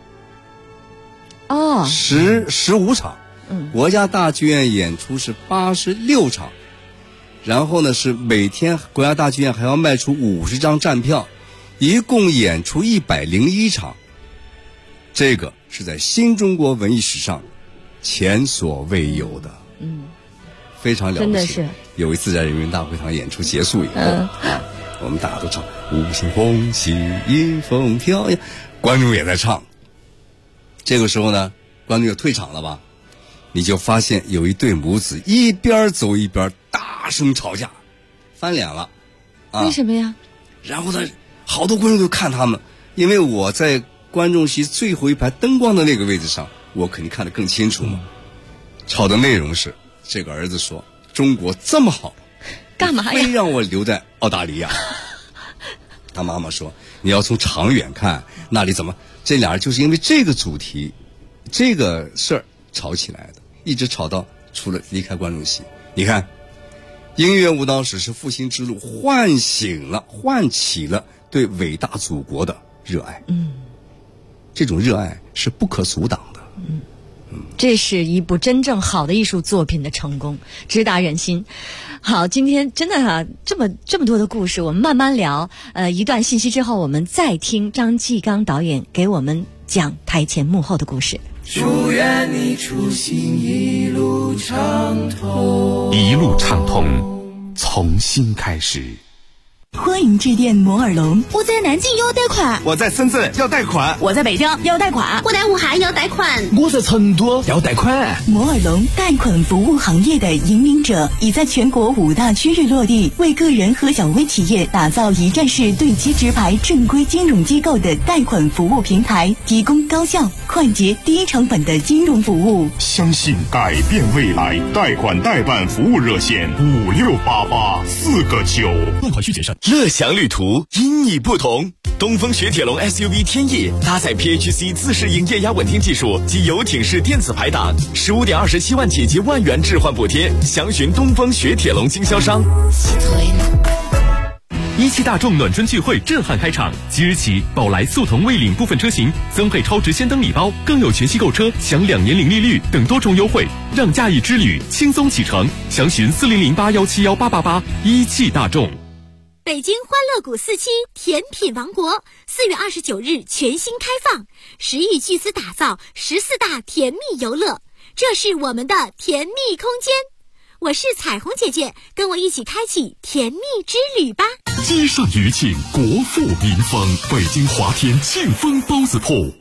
，15场，国家大剧院演出是86场，然后呢是每天国家大剧院还要卖出50张站票，一共演出101场，这个是在新中国文艺史上前所未有的，非常了不起。真的是有一次在人民大会堂演出结束以后，我们大家都唱五星红旗迎风飘扬，观众也在唱。这个时候呢，观众就退场了吧，你就发现有一对母子一边走一边大声吵架，翻脸了。 为什么呀？ 然后呢，好多观众就看他们，因为我在观众席最后一排灯光的那个位置上，我肯定看得更清楚嘛。吵的内容是，这个儿子说中国这么好， 干嘛呀？ 非让我留在澳大利亚。 他妈妈说你要从长远看，那里怎么？这俩人就是因为这个主题这个事儿吵起来的，一直吵到出了离开观众席。你看音乐舞蹈史是复兴之路，唤起了对伟大祖国的热爱。这种热爱是不可阻挡的。 这是一部真正好的艺术作品的成功，直达人心。好，今天真的这么多的故事，我们慢慢聊。一段信息之后，我们再听张继刚导演给我们讲台前幕后的故事。 祝愿你出行一路畅通， 一路畅通，从新开始。 欢迎致电摩尔龙。 我在南京要贷款， 我在深圳要贷款， 我在北京要贷款， 我在武汉要贷款， 我在成都要贷款。 摩尔龙贷款服务行业的引领者，已在全国5大区域落地，为个人和小微企业打造一站式对接直排正规金融机构的贷款服务平台，提供高效、快捷、低成本的金融服务。 相信改变未来，贷款代办服务热线568849， 贷款需谨慎。 乐享旅途因你不同，东风雪铁龙 SUV 天翼搭载 PHC 自适应液压稳定技术及游艇式电子排档，15.27万起及万元置换补贴，详询东风雪铁龙经销商。 17大众暖春聚会震撼开场，即日起，宝来、速腾、蔚领部分车型增配超值先登礼包，更有全系购车享2年零利率等多重优惠，让假日之旅轻松启程。详询4008171888。17大众。 北京欢乐谷4期甜品王国4月29日全新开放，10亿巨资打造14大甜蜜游乐，这是我们的甜蜜空间。我是彩虹姐姐，跟我一起开启甜蜜之旅吧。 积善余庆，国富民丰，北京华天庆丰包子铺。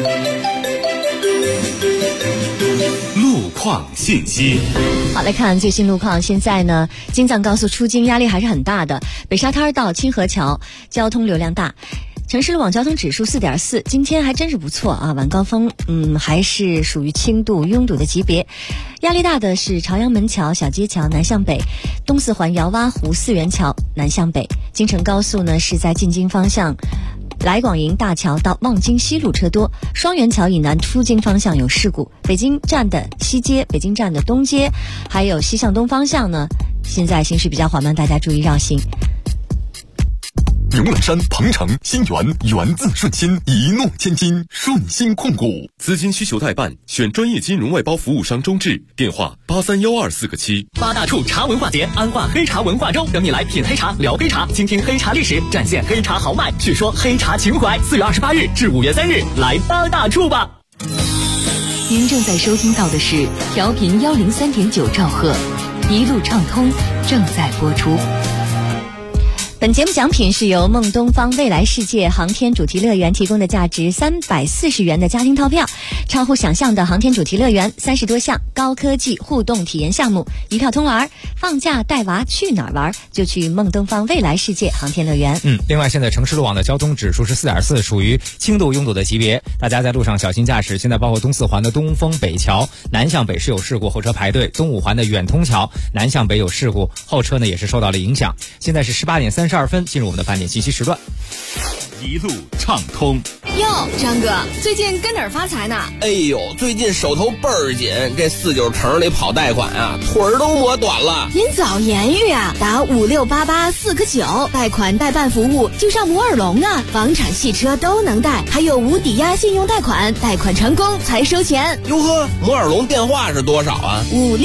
路况信息。 好，来看最新路况。现在呢，京藏高速出京压力还是很大的，北沙滩到清河桥交通流量大。城市路网交通指数4.4，今天还真是不错啊，晚高峰还是属于轻度拥堵的级别。压力大的是朝阳门桥、小街桥南向北，东四环姚洼湖四元桥南向北。京承高速呢是在进京方向来广营大桥到望京西路车多，双元桥以南出京方向有事故。北京站的西街、北京站的东街，还有西向东方向呢，现在行驶比较缓慢，大家注意绕行。 牛栏山、鹏城、新源，源自顺心，一诺千金，顺心控股。 资金需求代办，选专业金融外包服务商中智，电话831247个7。 八大处茶文化节，安化黑茶文化周，等你来品黑茶、聊黑茶，倾听黑茶历史，展现黑茶豪迈，叙说黑茶情怀。4月28日至5月3日，来八大处吧。 您正在收听到的是调频103.9兆赫，一路畅通正在播出。 本节目奖品是由梦东方未来世界航天主题乐园提供的价值340元的家庭套票，超乎想象的航天主题乐园，30多项高科技互动体验项目，一票通玩。放假带娃去哪儿玩，就去梦东方未来世界航天乐园。 另外现在城市路网的交通指数是4.4，属于轻度拥堵的级别，大家在路上小心驾驶。现在包括东四环的东风北桥南向北是有事故，后车排队；东五环的远通桥南向北有事故，后车呢也是受到了影响。现在是18点32分，进入我们的半点信息时段。 一路畅通。 哟，张哥，最近跟哪儿发财呢？ 哎呦，最近手头倍儿紧，这49城里跑贷款啊，腿儿都磨短了。 您早言语啊，打5688-4个9，贷款代办服务就上摩尔龙啊，房产、汽车都能贷，还有无抵押信用贷款，贷款成功才收钱。 哟呵，摩尔龙电话是多少啊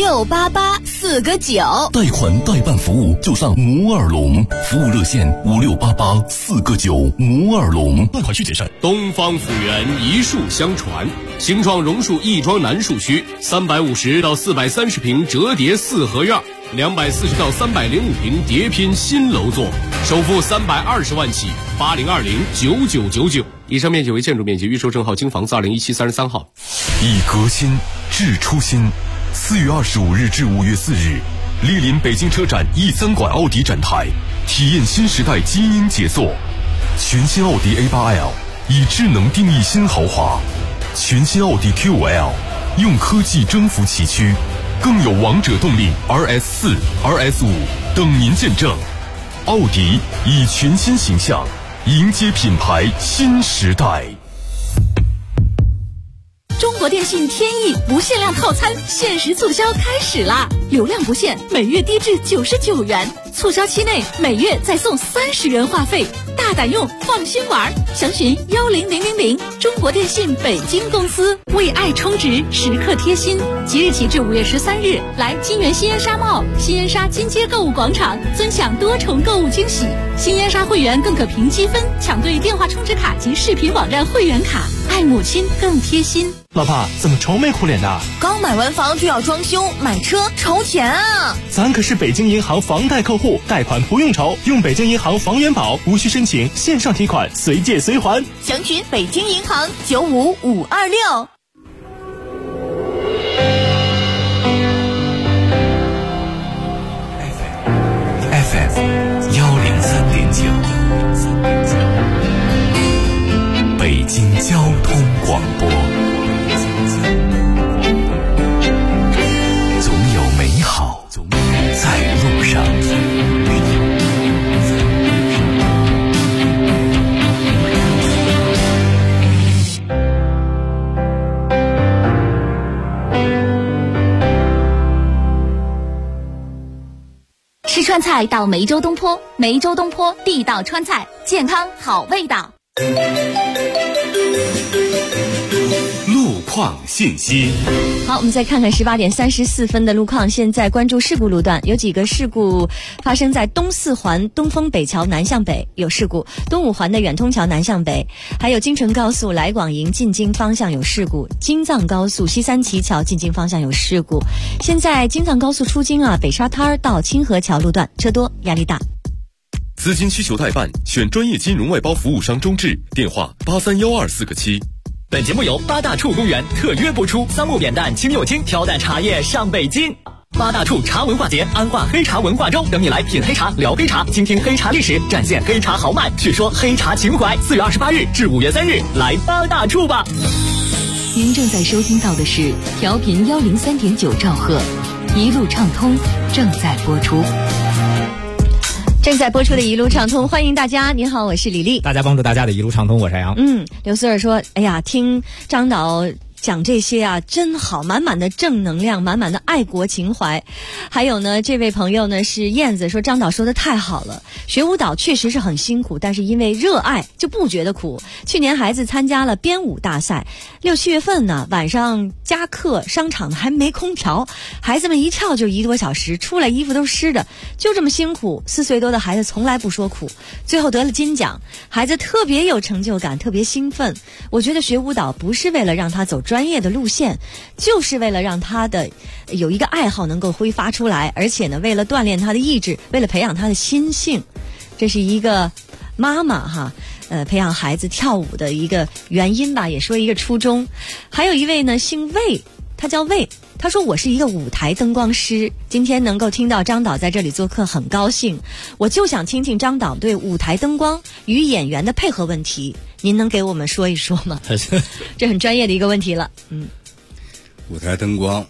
？5688-4个9， 贷款代办服务就上摩尔龙，服务热线5688-4个9，摩尔龙，贷款需谨慎。 东方府园一树相传，形状榕树亦庄南树区，350到430平折叠4合院，240到305平叠拼新楼座，首付320万起，80209999。以上面积为建筑面积，预售证号京房子2017-33号。 以革新治初心。4月25日至5月4日，莅临北京车展E3馆奥迪展台，体验新时代基因杰作。全新奥迪 A8L 以智能定义新豪华，全新奥迪 Q5L 用科技征服崎岖，更有王者动力 RS4、RS5 等您见证。奥迪以全新形象迎接品牌新时代。 中国电信天翼不限量套餐限时促销开始啦！流量不限，每月低至99元，促销期内每月再送30元话费，大胆用，放心玩。详询10000，中国电信北京公司，为爱充值，时刻贴心。即日起至5月13日，来金源新烟沙 mall、新烟沙金街购物广场，尊享多重购物惊喜。新烟沙会员更可凭积分抢对电话充值卡及视频网站会员卡，爱母亲更贴心。 老爸，怎么愁眉苦脸的？ 刚买完房就要装修，买车愁钱啊！ 咱可是北京银行房贷客户，贷款不用愁，用北京银行房源保，无需申请，线上提款，随借随还。 详询北京银行95526。 FM 103.9，北京交通广播。总有美好在路上。 吃川菜到梅州东坡，梅州东坡地道川菜，健康好味道。 路况信息。 好，我们再看看18点34分的路况。现在关注事故路段，有几个事故发生在东四环东风北桥南向北有事故，东五环的远通桥南向北，还有京承高速来广营进京方向有事故，京藏高速西三旗桥进京方向有事故。现在京藏高速出京北沙滩到清河桥路段车多，压力大。 资金需求代办，选专业金融外包服务商中智，电话831247个7。 本节目由八大处公园特约播出，桑木扁担、青柚精挑担茶叶上北京。八大处茶文化节，安化黑茶文化周，等你来品黑茶、聊黑茶，倾听黑茶历史，展现黑茶豪迈，叙说黑茶情怀。4月28日至5月3日，来八大处吧。 您正在收听到的是调频103.9兆赫，一路畅通正在播出。 正在播出的一路畅通，欢迎大家。您好，我是李丽。 大家帮助大家的一路畅通，我是杨。 刘思尔说：“哎呀，听张导讲这些真好，满满的正能量，满满的爱国情怀。”还有呢，这位朋友呢是燕子，说张导说的太好了，学舞蹈确实是很辛苦，但是因为热爱就不觉得苦。去年孩子参加了编舞大赛，6、7月份呢，晚上加课，商场还没空调，孩子们一跳就1多小时，出来衣服都湿的，就这么辛苦。4岁多的孩子从来不说苦，最后得了金奖，孩子特别有成就感，特别兴奋。我觉得学舞蹈不是为了让他走专业的路线，就是为了让他的有一个爱好能够挥发出来，而且呢，为了锻炼他的意志，为了培养他的心性。这是一个妈妈培养孩子跳舞的一个原因吧，也说一个初衷。还有一位呢姓魏，他叫魏，他说我是一个舞台灯光师，今天能够听到张导在这里做客很高兴，我就想听听张导对舞台灯光与演员的配合问题，您能给我们说一说吗？这很专业的一个问题了。 舞台灯光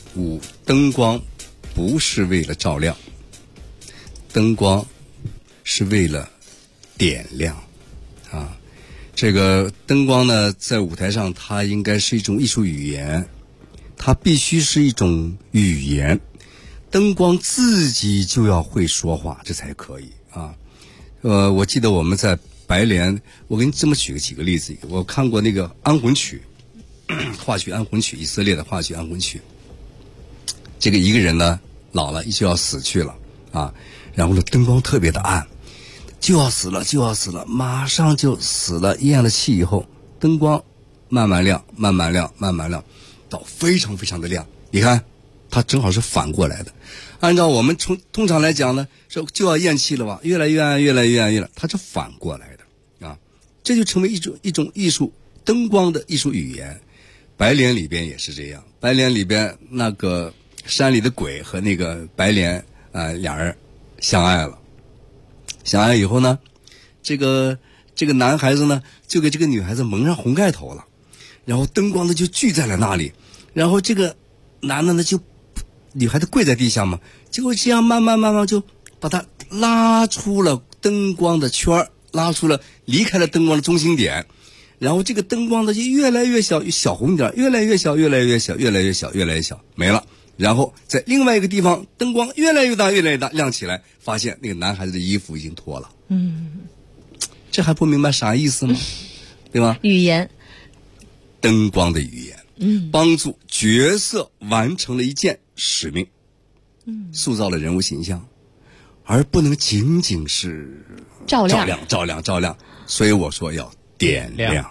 不是为了照亮，灯光是为了点亮这个灯光呢，在舞台上它应该是一种艺术语言，它必须是一种语言，灯光自己就要会说话，这才可以我记得我们在白莲，我给你这么举几个例子，我看过那个安魂曲，话剧安魂曲，以色列的话剧安魂曲。这个一个人呢老了就要死去了然后呢灯光特别的暗，就要死了，马上就死了，咽了气以后，灯光慢慢亮，到非常非常的亮。你看它正好是反过来的，按照我们通常来讲呢，说就要咽气了吧，越来越暗，它是反过来的这就成为一种艺术，灯光的艺术语言。白莲里边也是这样，白莲里边那个山里的鬼和那个白莲俩人相爱了，相爱以后呢，这个男孩子呢就给这个女孩子蒙上红盖头了，然后灯光呢就聚在了那里，然后这个男的呢就女孩子跪在地下嘛，结果这样慢慢就把他拉出了灯光的圈， 拉出了离开了灯光的中心点，然后这个灯光呢就越来越小，小红点越来越小，越来越小，越来越小，越来越小，没了。然后在另外一个地方，灯光越来越大，越来越大，亮起来，发现那个男孩子的衣服已经脱了。这还不明白啥意思吗？对吧？ 语言， 灯光的语言，帮助角色完成了一件使命，塑造了人物形象，而不能仅仅是照亮。所以我说要点亮。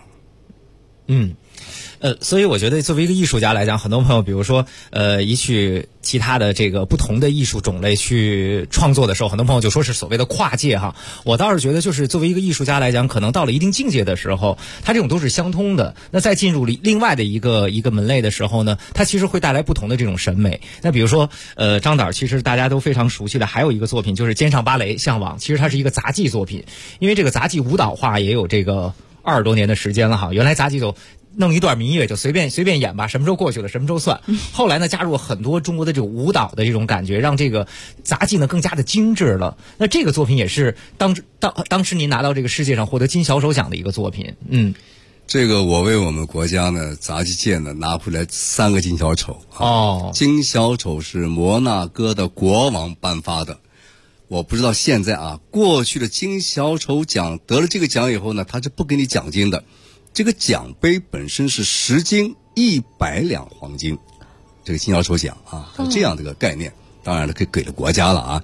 所以我觉得作为一个艺术家来讲，很多朋友比如说一去其他的这个不同的艺术种类去创作的时候，很多朋友就说是所谓的跨界哈。我倒是觉得就是作为一个艺术家来讲，可能到了一定境界的时候，它这种都是相通的。那再进入另外的一个门类的时候呢，它其实会带来不同的这种审美。那比如说张导其实大家都非常熟悉的还有一个作品就是肩上芭蕾向往，其实它是一个杂技作品，因为这个杂技舞蹈化也有这个20多年的时间了哈。原来杂技就弄一段民乐就随便演吧，什么时候过去了什么时候算。后来呢，加入了很多中国的这种舞蹈的这种感觉，让这个杂技呢更加的精致了。那这个作品也是当时您拿到这个世界上获得金小手奖的一个作品。 这个我为我们国家呢杂技界呢拿回来3个金小丑。金小丑是摩纳哥的国王颁发的。我不知道现在啊，过去的金小丑奖得了这个奖以后呢，他是不给你奖金的。这个奖杯本身是10斤100两黄金，这个金小丑奖啊，是这样的一个概念。当然了，给了国家了啊。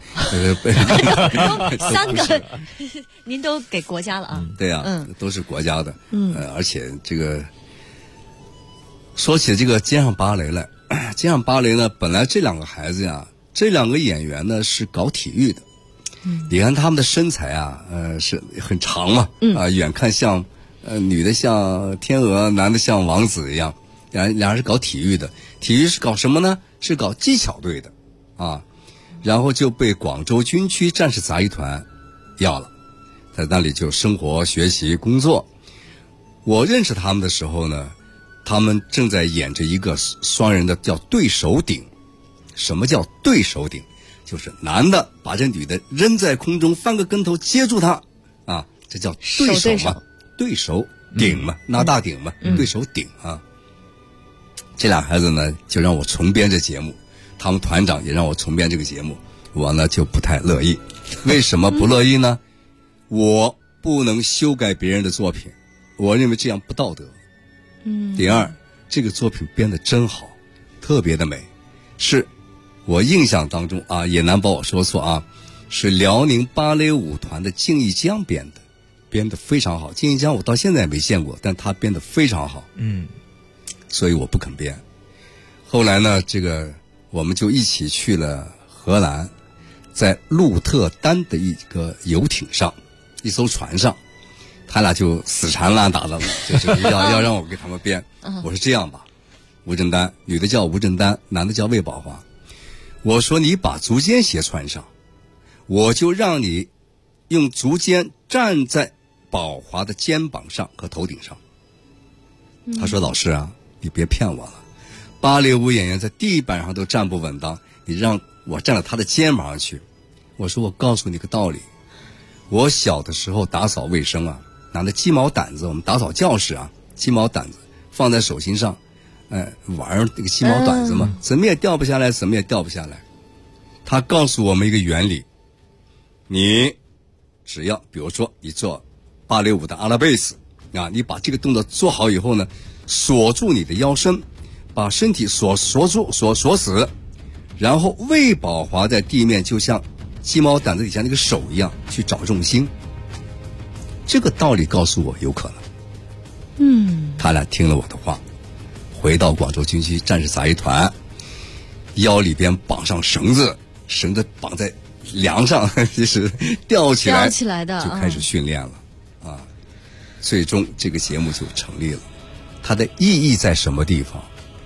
3个，您都给国家了啊？ 对啊，都是国家的。而且这个说起这个肩上芭蕾来，肩上芭蕾呢，本来这2个孩子呀，这2个演员呢是搞体育的。你看他们的身材啊，是很长嘛，远看像。女的像天鹅，男的像王子一样，俩人是搞体育的。体育是搞什么呢？是搞技巧队的啊。然后就被广州军区战士杂技团要了，在那里就生活、学习、工作。我认识他们的时候呢，他们正在演着一个双人的叫对手顶。什么叫对手顶？就是男的把这女的扔在空中，翻个跟头接住她啊，这叫对手嘛。对手顶嘛，拿大顶嘛，对手顶啊。这俩孩子呢，就让我重编这节目，他们团长也让我重编这个节目，我呢就不太乐意。为什么不乐意呢？我不能修改别人的作品，我认为这样不道德。第二，这个作品编得真好，特别的美，是我印象当中啊，也难把我说错啊，是辽宁芭蕾舞团的靳一江编的。编得非常好，靳一江我到现在也没见过，但他编得非常好。所以我不肯编。后来呢，这个我们就一起去了荷兰，在鹿特丹的一个游艇上，一艘船上，他俩就死缠烂打的，就是要让我给他们编。我说这样吧，吴振丹，女的叫吴振丹，男的叫魏宝华。我说你把足尖鞋穿上，我就让你用足尖站在宝华的肩膀上和头顶上。他说老师啊，你别骗我了，芭蕾舞演员在地板上都站不稳当，你让我站到他的肩膀上去。我说我告诉你个道理，我小的时候打扫卫生啊，拿那鸡毛掸子，我们打扫教室啊，鸡毛掸子放在手心上，玩那个鸡毛掸子嘛，怎么也掉不下来，怎么也掉不下来。他告诉我们一个原理，你只要比如说你做芭蕾舞的阿拉贝斯啊，你把这个动作做好以后呢，锁住你的腰身，把身体锁死，然后魏宝华在地面就像鸡毛掸子底下那个手一样去找重心。这个道理告诉我有可能。他俩听了我的话，回到广州军区战士杂技团，腰里边绑上绳子绑在梁上，就是吊起来的，就开始训练了。最终这个节目就成立了。它的意义在什么地方？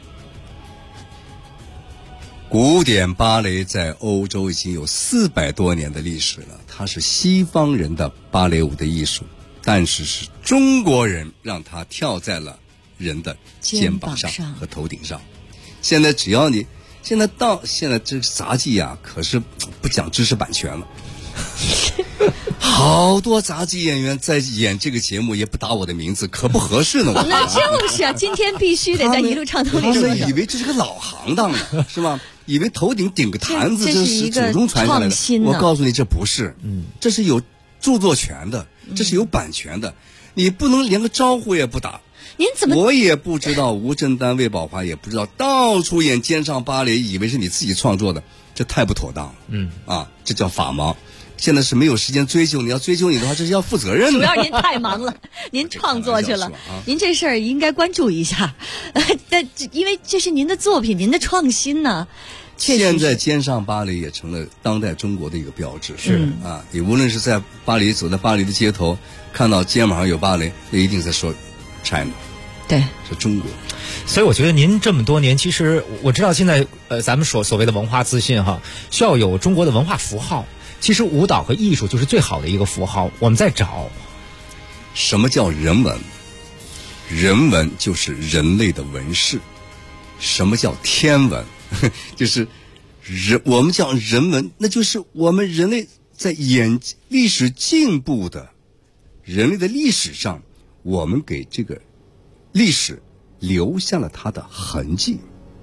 古典芭蕾在欧洲已经有400多年的历史了，它是西方人的芭蕾舞的艺术，但是是中国人让它跳在了人的肩膀上和头顶上。现在只要你现在这个杂技啊，可是不讲知识版权了。 好多杂技演员在演这个节目也不打我的名字，可不合适呢。 那就是啊，今天必须得在一路畅通里说。 他们以为这是个老行当呢，是吧？以为头顶顶个坛子，这是祖宗传下来的。我告诉你，这不是，这是有著作权的，这是有版权的，你不能连个招呼也不打。 您怎么？ 我也不知道，吴镇丹、魏宝华也不知道，到处演肩上芭蕾，以为是你自己创作的，这太不妥当了。这叫法盲。现在是没有时间追究，你要追究你的话，这是要负责任的。 主要您太忙了，您创作去了，您这事儿应该关注一下。但因为这是您的作品，您的创新呢。 现在肩上芭蕾也成了当代中国的一个标志。是你无论是在巴黎走在巴黎的街头，看到肩膀上有芭蕾，也一定在说 China。 对， 是中国。 所以我觉得您这么多年，其实我知道现在咱们所谓的文化自信需要有中国的文化符号。其实舞蹈和艺术就是最好的一个符号，我们在找什么叫人文。人文就是人类的文饰。什么叫天文？就是我们叫人文，那就是我们人类在历史进步的人类的历史上，我们给这个历史留下了它的痕迹，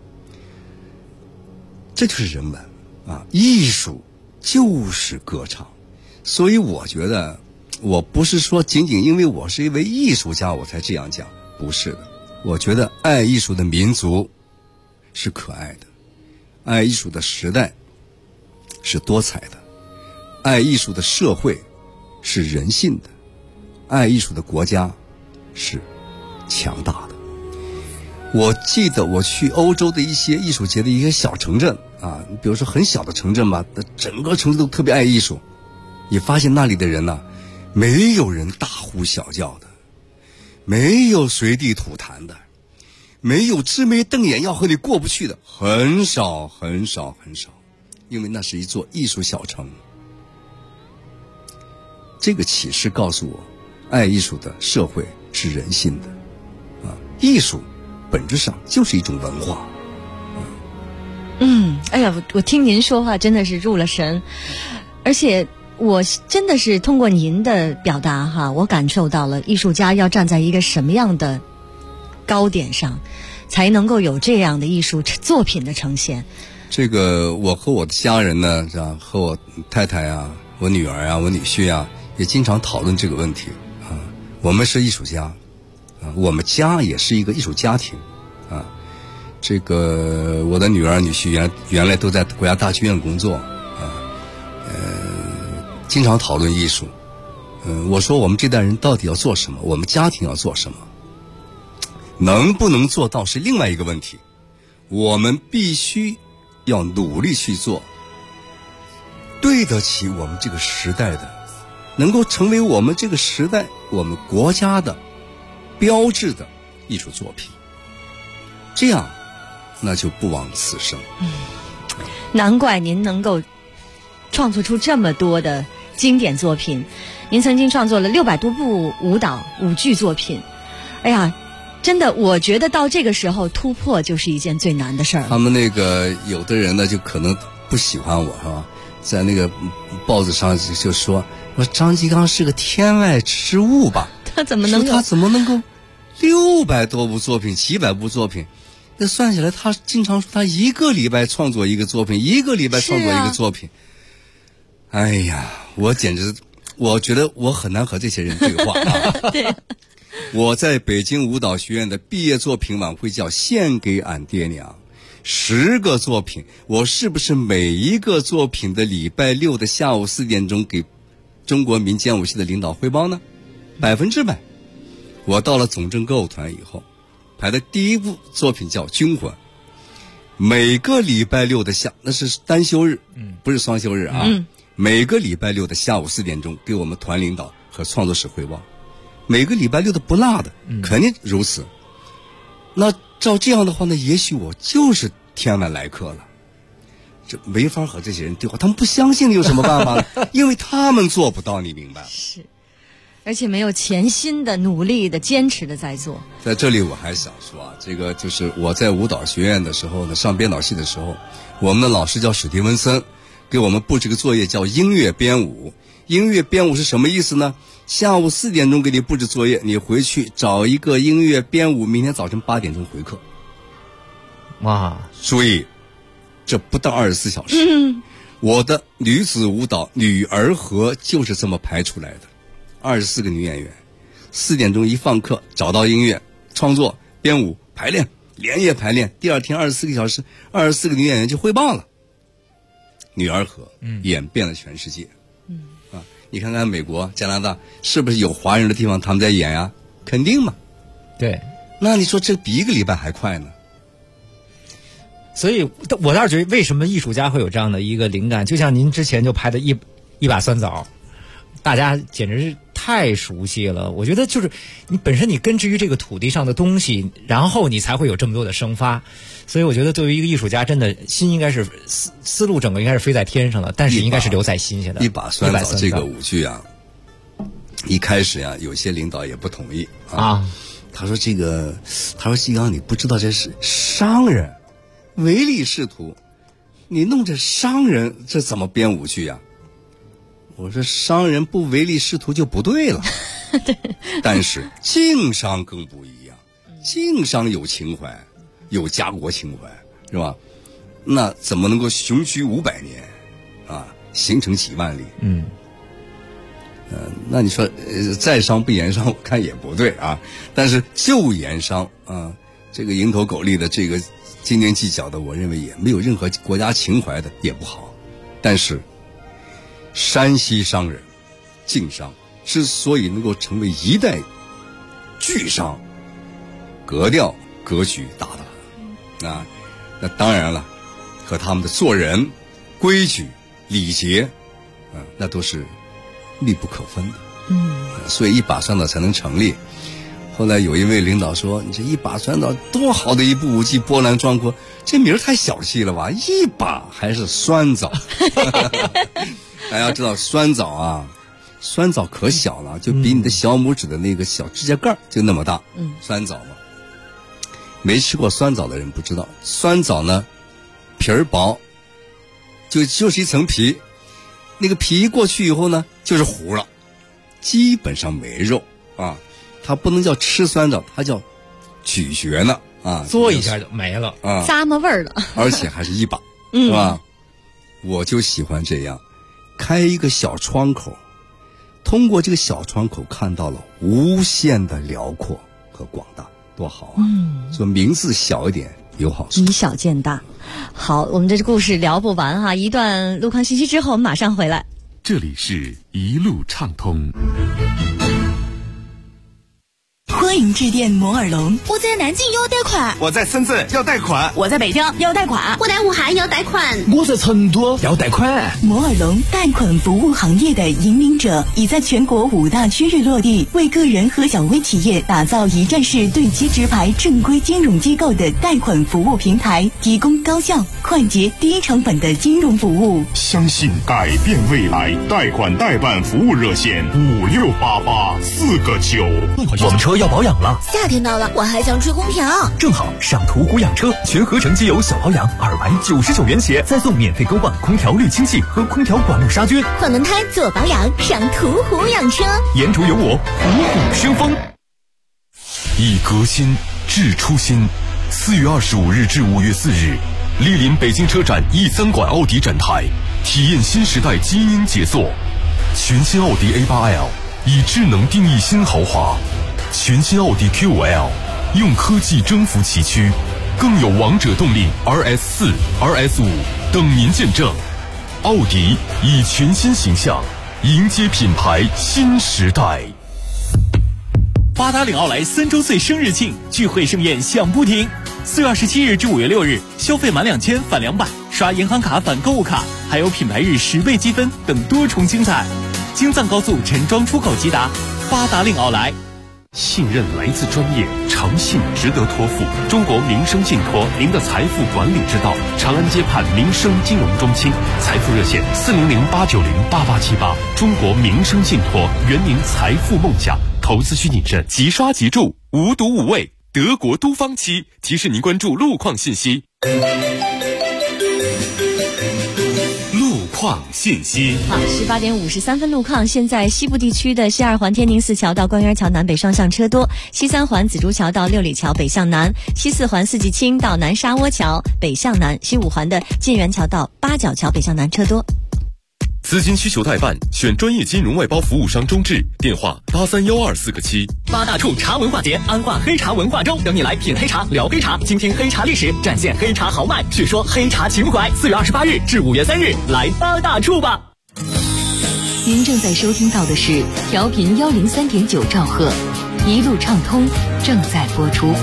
这就是人文艺术就是歌唱。所以我觉得，我不是说仅仅因为我是一位艺术家我才这样讲，不是的。我觉得爱艺术的民族是可爱的，爱艺术的时代是多彩的，爱艺术的社会是人性的，爱艺术的国家是强大的。我记得我去欧洲的一些艺术节的一些小城镇比如说很小的城镇吧，整个城市都特别爱艺术。你发现那里的人没有人大呼小叫的，没有随地吐痰的，没有魑魅瞪眼要和你过不去的，很少很少很少，因为那是一座艺术小城。这个启示告诉我，爱艺术的社会是人性的艺术本质上就是一种文化。 哎呀，我听您说话真的是入了神，而且我真的是通过您的表达我感受到了艺术家要站在一个什么样的高点上，才能够有这样的艺术作品的呈现。 这个我和我的家人呢，和我太太我女儿我女婿也经常讨论这个问题我们是艺术家我们家也是一个艺术家庭这个我的女儿女婿原来都在国家大剧院工作经常讨论艺术我说我们这代人到底要做什么，我们家庭要做什么，能不能做到是另外一个问题。我们必须要努力去做对得起我们这个时代的，能够成为我们这个时代我们国家的标志的艺术作品，这样那就不枉此生。 难怪您能够创作出这么多的经典作品。您曾经创作了600多部舞蹈舞剧作品。哎呀，真的，我觉得到这个时候突破就是一件最难的事儿。 他们那个有的人呢，就可能不喜欢我，是吧？在那个报纸上就说张吉刚是个天外之物吧？ 他怎么能够600多部作品、几百部作品？那算起来，他经常说他一个礼拜创作一个作品，一个礼拜创作一个作品。哎呀，我简直，我觉得我很难和这些人对话对。 我在北京舞蹈学院的毕业作品晚会叫献给俺爹娘，10个作品，我是不是每一个作品的礼拜6的下午4点钟给中国民间舞系的领导汇报呢？100%。我到了总政歌舞团以后，排的第一部作品叫《军魂》，每个礼拜6的那是单休日，不是双休日啊。每个礼拜6的下午4点钟给我们团领导和创作室汇报，每个礼拜6的不落的，肯定如此。那照这样的话呢，也许我就是天外来客了。这没法和这些人对话，他们不相信你有什么办法呢？因为他们做不到，你明白？ 是，而且没有潜心的、努力的、坚持的在做。 在这里我还想说这个就是我在舞蹈学院的时候呢，上编导系的时候，我们的老师叫史蒂文森，给我们布置个作业叫音乐编舞。 音乐编舞是什么意思呢？下午4点钟给你布置作业，你回去找一个音乐编舞，明天早晨8点钟回课。 哇， 注意，这不到24小时。我的女子舞蹈女儿河就是这么排出来的，24个女演员，4点钟一放课，找到音乐创作编舞排练，连夜排练，第二天24个小时，24个女演员就汇报了。女儿河演遍了全世界。你看看美国、加拿大，是不是有华人的地方他们在演呀？肯定嘛。 对。 那你说这比1个礼拜还快呢？ 所以我倒是觉得，为什么艺术家会有这样的一个灵感？就像您之前就拍的一把酸枣，大家简直是太熟悉了。我觉得就是你本身你根植于这个土地上的东西，然后你才会有这么多的生发。所以我觉得作为一个艺术家，真的心应该是思路整个应该是飞在天上的，但是应该是留在心下的。 一把酸枣这个舞剧啊，一开始啊，有些领导也不同意啊。他说季刚，你不知道这是商人，唯利是图，你弄这商人，这怎么编舞剧呀？我说商人不唯利是图就不对了。但是经商更不一样，经商有情怀，有家国情怀，是吧？那怎么能够雄居500年啊，形成几万里？那你说在商不言商，我看也不对啊。但是就言商啊，这个蝇头狗利的，这个斤斤计较的，我认为也没有任何国家情怀的，也不好。但是山西商人晋商之所以能够成为一代巨商，格调格局大得很啊。那当然了，和他们的做人规矩礼节那都是密不可分的。所以一把酸枣才能成立。后来有一位领导说，你这一把酸枣多好的一部舞剧，波澜壮阔，这名儿太小气了吧，一把还是酸枣。大家知道酸枣啊，酸枣可小了，就比你的小拇指的那个小指甲盖就那么大。酸枣嘛，没吃过酸枣的人不知道，酸枣呢皮儿薄，就是一层皮，那个皮过去以后呢就是糊了，基本上没肉啊。它不能叫吃酸枣，它叫咀嚼呢啊， 嘬一下就没了啊， 咂摸味儿了， 而且还是一把，是吧？我就喜欢这样，开一个小窗口，通过这个小窗口看到了无限的辽阔和广大，多好啊！所以名字小一点有好处， 以小见大。好，我们这故事聊不完哈，一段路况信息之后，我们马上回来。 这里是一路畅通。 欢迎致电摩尔龙。 我在南京要贷款， 我在深圳要贷款， 我在北京要贷款， 我在武汉要贷款， 我在成都要贷款。 摩尔龙贷款服务行业的引领者，已在全国5大区域落地，为个人和小微企业打造一站式对接直排正规金融机构的贷款服务平台，提供高效、快捷、低成本的金融服务。 相信改变未来，贷款代办服务热线568849。 我们车要保养了， 夏天到了，我还想吹空调， 正好上途虎养车全合成机油小保养299元起，再送免费钩棒、空调滤清器和空调管路杀菌。 换轮胎做保养，上途虎养车， 沿途有我，虎虎生风。 以革新致初心。4月25日至5月4日，莅临北京车展E3馆奥迪展台，体验新时代基因杰作。全新奥迪 A8L 以智能定义新豪华，全新奥迪 Q5L 用科技征服崎岖，更有王者动力 RS4、RS5 等您见证。奥迪以全新形象迎接品牌新时代。 八达岭奥莱3周岁生日庆聚会盛宴响不停，4月27日至5月6日，消费满2000返200，刷银行卡返购物卡，还有品牌日10倍积分等多重精彩。京藏高速陈庄出口吉达，八达岭奥莱。 信任来自专业，诚信值得托付。中国民生信托，您的财富管理之道。长安街畔民生金融中心，财富热线400-890-8878。中国民生信托，圆您财富梦想。投资需谨慎，即刷即住，无毒无畏。德国都方期提示您关注路况信息。 路况况信息。 好，18点53分路况。现在西部地区的西2环天宁寺桥到官园桥南北双向车多，西3环紫竹桥到六里桥北向南，西4环四季青到南沙窝桥北向南，西5环的建元桥到八角桥北向南车多。 资金需求代办，选专业金融外包服务商中智，电话831247个7。 八大处茶文化节，安化黑茶文化周，等你来品黑茶、聊黑茶，倾听黑茶历史，展现黑茶豪迈，叙说黑茶情怀。4月28日至5月3日，来八大处吧。 您正在收听到的是调频103.9兆赫，一路畅通正在播出。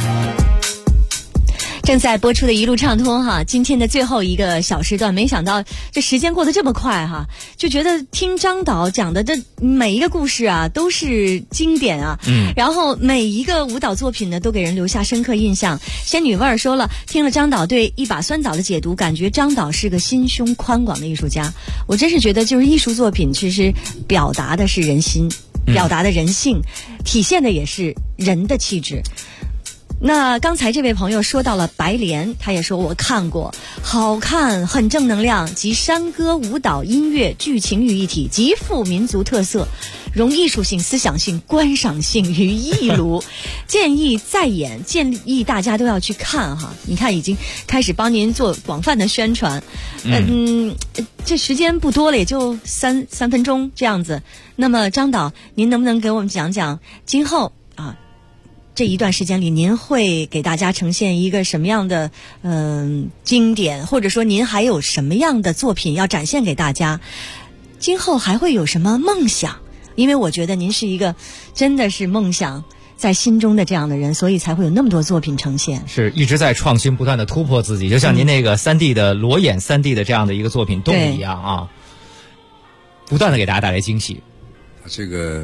正在播出的一路畅通哈，今天的最后一个小时段，没想到这时间过得这么快哈，就觉得听张导讲的这每一个故事啊都是经典啊，然后每一个舞蹈作品呢都给人留下深刻印象。仙女味儿说了，听了张导对一把酸枣的解读，感觉张导是个心胸宽广的艺术家。我真是觉得就是艺术作品其实表达的是人心，表达的人性，体现的也是人的气质。那刚才这位朋友说到了白莲，他也说我看过，好看，很正能量，集山歌、舞蹈、音乐、剧情于一体，极富民族特色，融艺术性、思想性、观赏性于一炉。建议再演，建议大家都要去看哈。你看已经开始帮您做广泛的宣传，这时间不多了，也就三分钟这样子。那么张导，您能不能给我们讲讲今后啊？这一段时间里，您会给大家呈现一个什么样的经典，或者说您还有什么样的作品要展现给大家？今后还会有什么梦想？因为我觉得您是一个真的是梦想在心中的这样的人，所以才会有那么多作品呈现。 是一直在创新，不断的突破自己，就像您那个3D 的裸眼3D 的这样的一个作品动力一样啊，不断的给大家带来惊喜。 这个。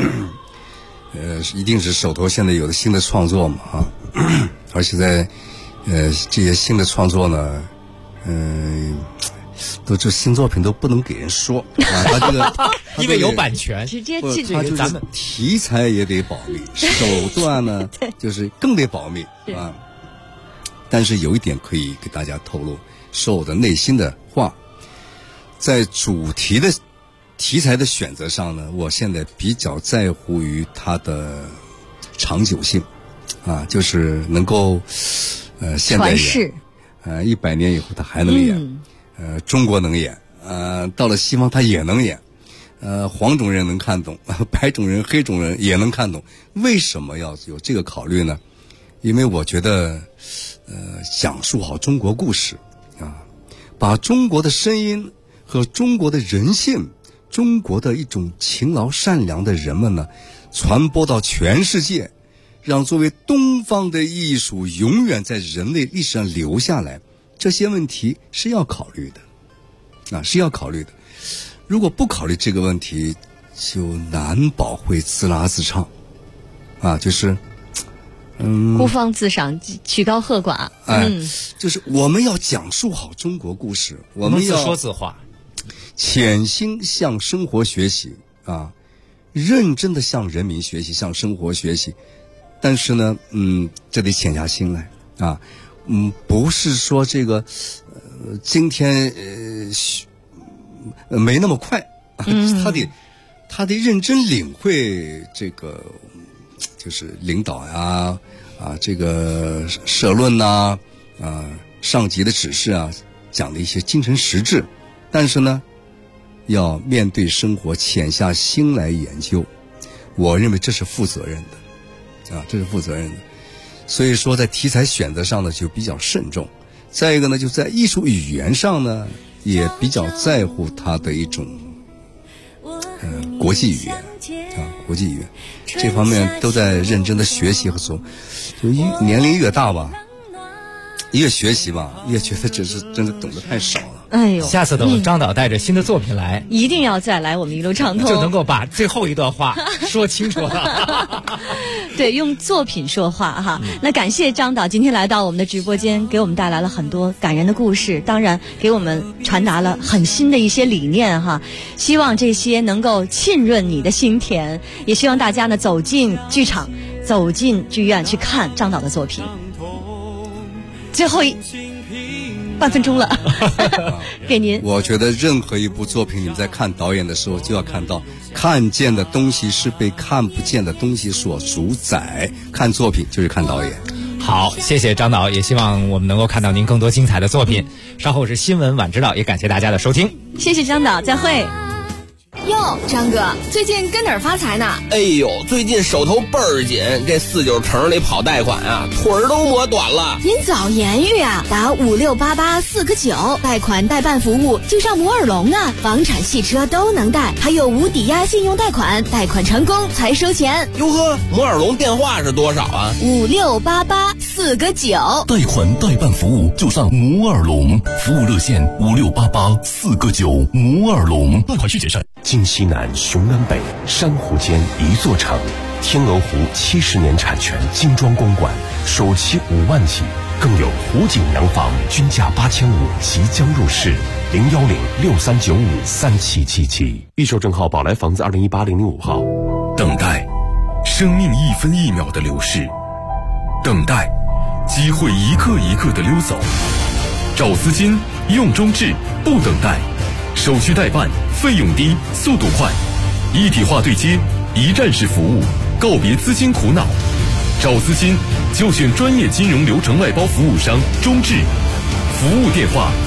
一定是手头现在有的新的创作嘛啊，而且在这些新的创作呢，都这新作品都不能给人说啊，他这个因为有版权， 直接他就是题材也得保密，手段呢就是更得保密啊。但是有一点可以给大家透露，说我的内心的话，在主题的题材的选择上呢，我现在比较在乎于它的长久性，啊，就是能够现代演，100年以后它还能演，中国能演，到了西方它也能演，黄种人能看懂，白种人、黑种人也能看懂。为什么要有这个考虑呢？因为我觉得，讲述好中国故事啊，把中国的声音和中国的人性。中国的一种勤劳善良的人们呢，传播到全世界，让作为东方的艺术永远在人类历史上留下来，这些问题是要考虑的，是要考虑的。如果不考虑这个问题，就难保会自拉自唱，就是孤芳自赏，曲高和寡。 就是我们要讲述好中国故事，我们要自说自话。 潜心向生活学习啊，认真的向人民学习，向生活学习。但是呢，这得潜下心来啊，不是说这个今天没那么快，他得认真领会这个，就是领导呀这个社论呐上级的指示啊讲的一些精神实质，但是呢。要面对生活，潜下心来研究，我认为这是负责任的，这是负责任的。所以说，在题材选择上呢，就比较慎重。再一个呢，就在艺术语言上呢，也比较在乎它的一种国际语言国际语言这方面都在认真的学习和做。就年龄越大吧，越学习吧，越觉得真的懂得太少了。 哎呦， 下次等张导带着新的作品来， 一定要再来我们一路畅通， 就能够把最后一段话说清楚了。 对，用作品说话哈。那感谢张导今天来到我们的直播间，给我们带来了很多感人的故事，当然给我们传达了很新的一些理念哈。希望这些能够沁润你的心田，也希望大家呢走进剧场，走进剧院去看张导的作品。最后半分钟了，给您。 我觉得任何一部作品，你们在看导演的时候，就要看到看见的东西是被看不见的东西所主宰。看作品就是看导演。 好，谢谢张导，也希望我们能够看到您更多精彩的作品。稍后是新闻晚知道，也感谢大家的收听。 谢谢张导，再会。 哟，张哥，最近跟哪儿发财呢？ 哎呦，最近手头倍儿紧，这49城里跑贷款啊，腿儿都磨短了。 您早言语啊，打5688-4个9，贷款代办服务就上摩尔龙啊，房产、汽车都能贷，还有无抵押信用贷款，贷款成功才收钱。 哟呵，摩尔龙电话是多少啊 ？5688-4个9， 贷款代办服务就上摩尔龙，服务热线5688-4个9，摩尔龙，贷款需谨慎。 京西南，雄安北，珊瑚间一座城。天鹅湖70年产权精装公馆，首期5万起，更有湖景洋房均价8500即将入市。01063953777，预售证号宝来房子2018-005号。 等待，生命一分一秒的流逝；等待，机会一刻一刻的溜走。找资金，用中置，不等待。手续代办，费用低，速度快，一体化对接，一站式服务，告别资金苦恼。找资金就选专业金融流程外包服务商中置，服务电话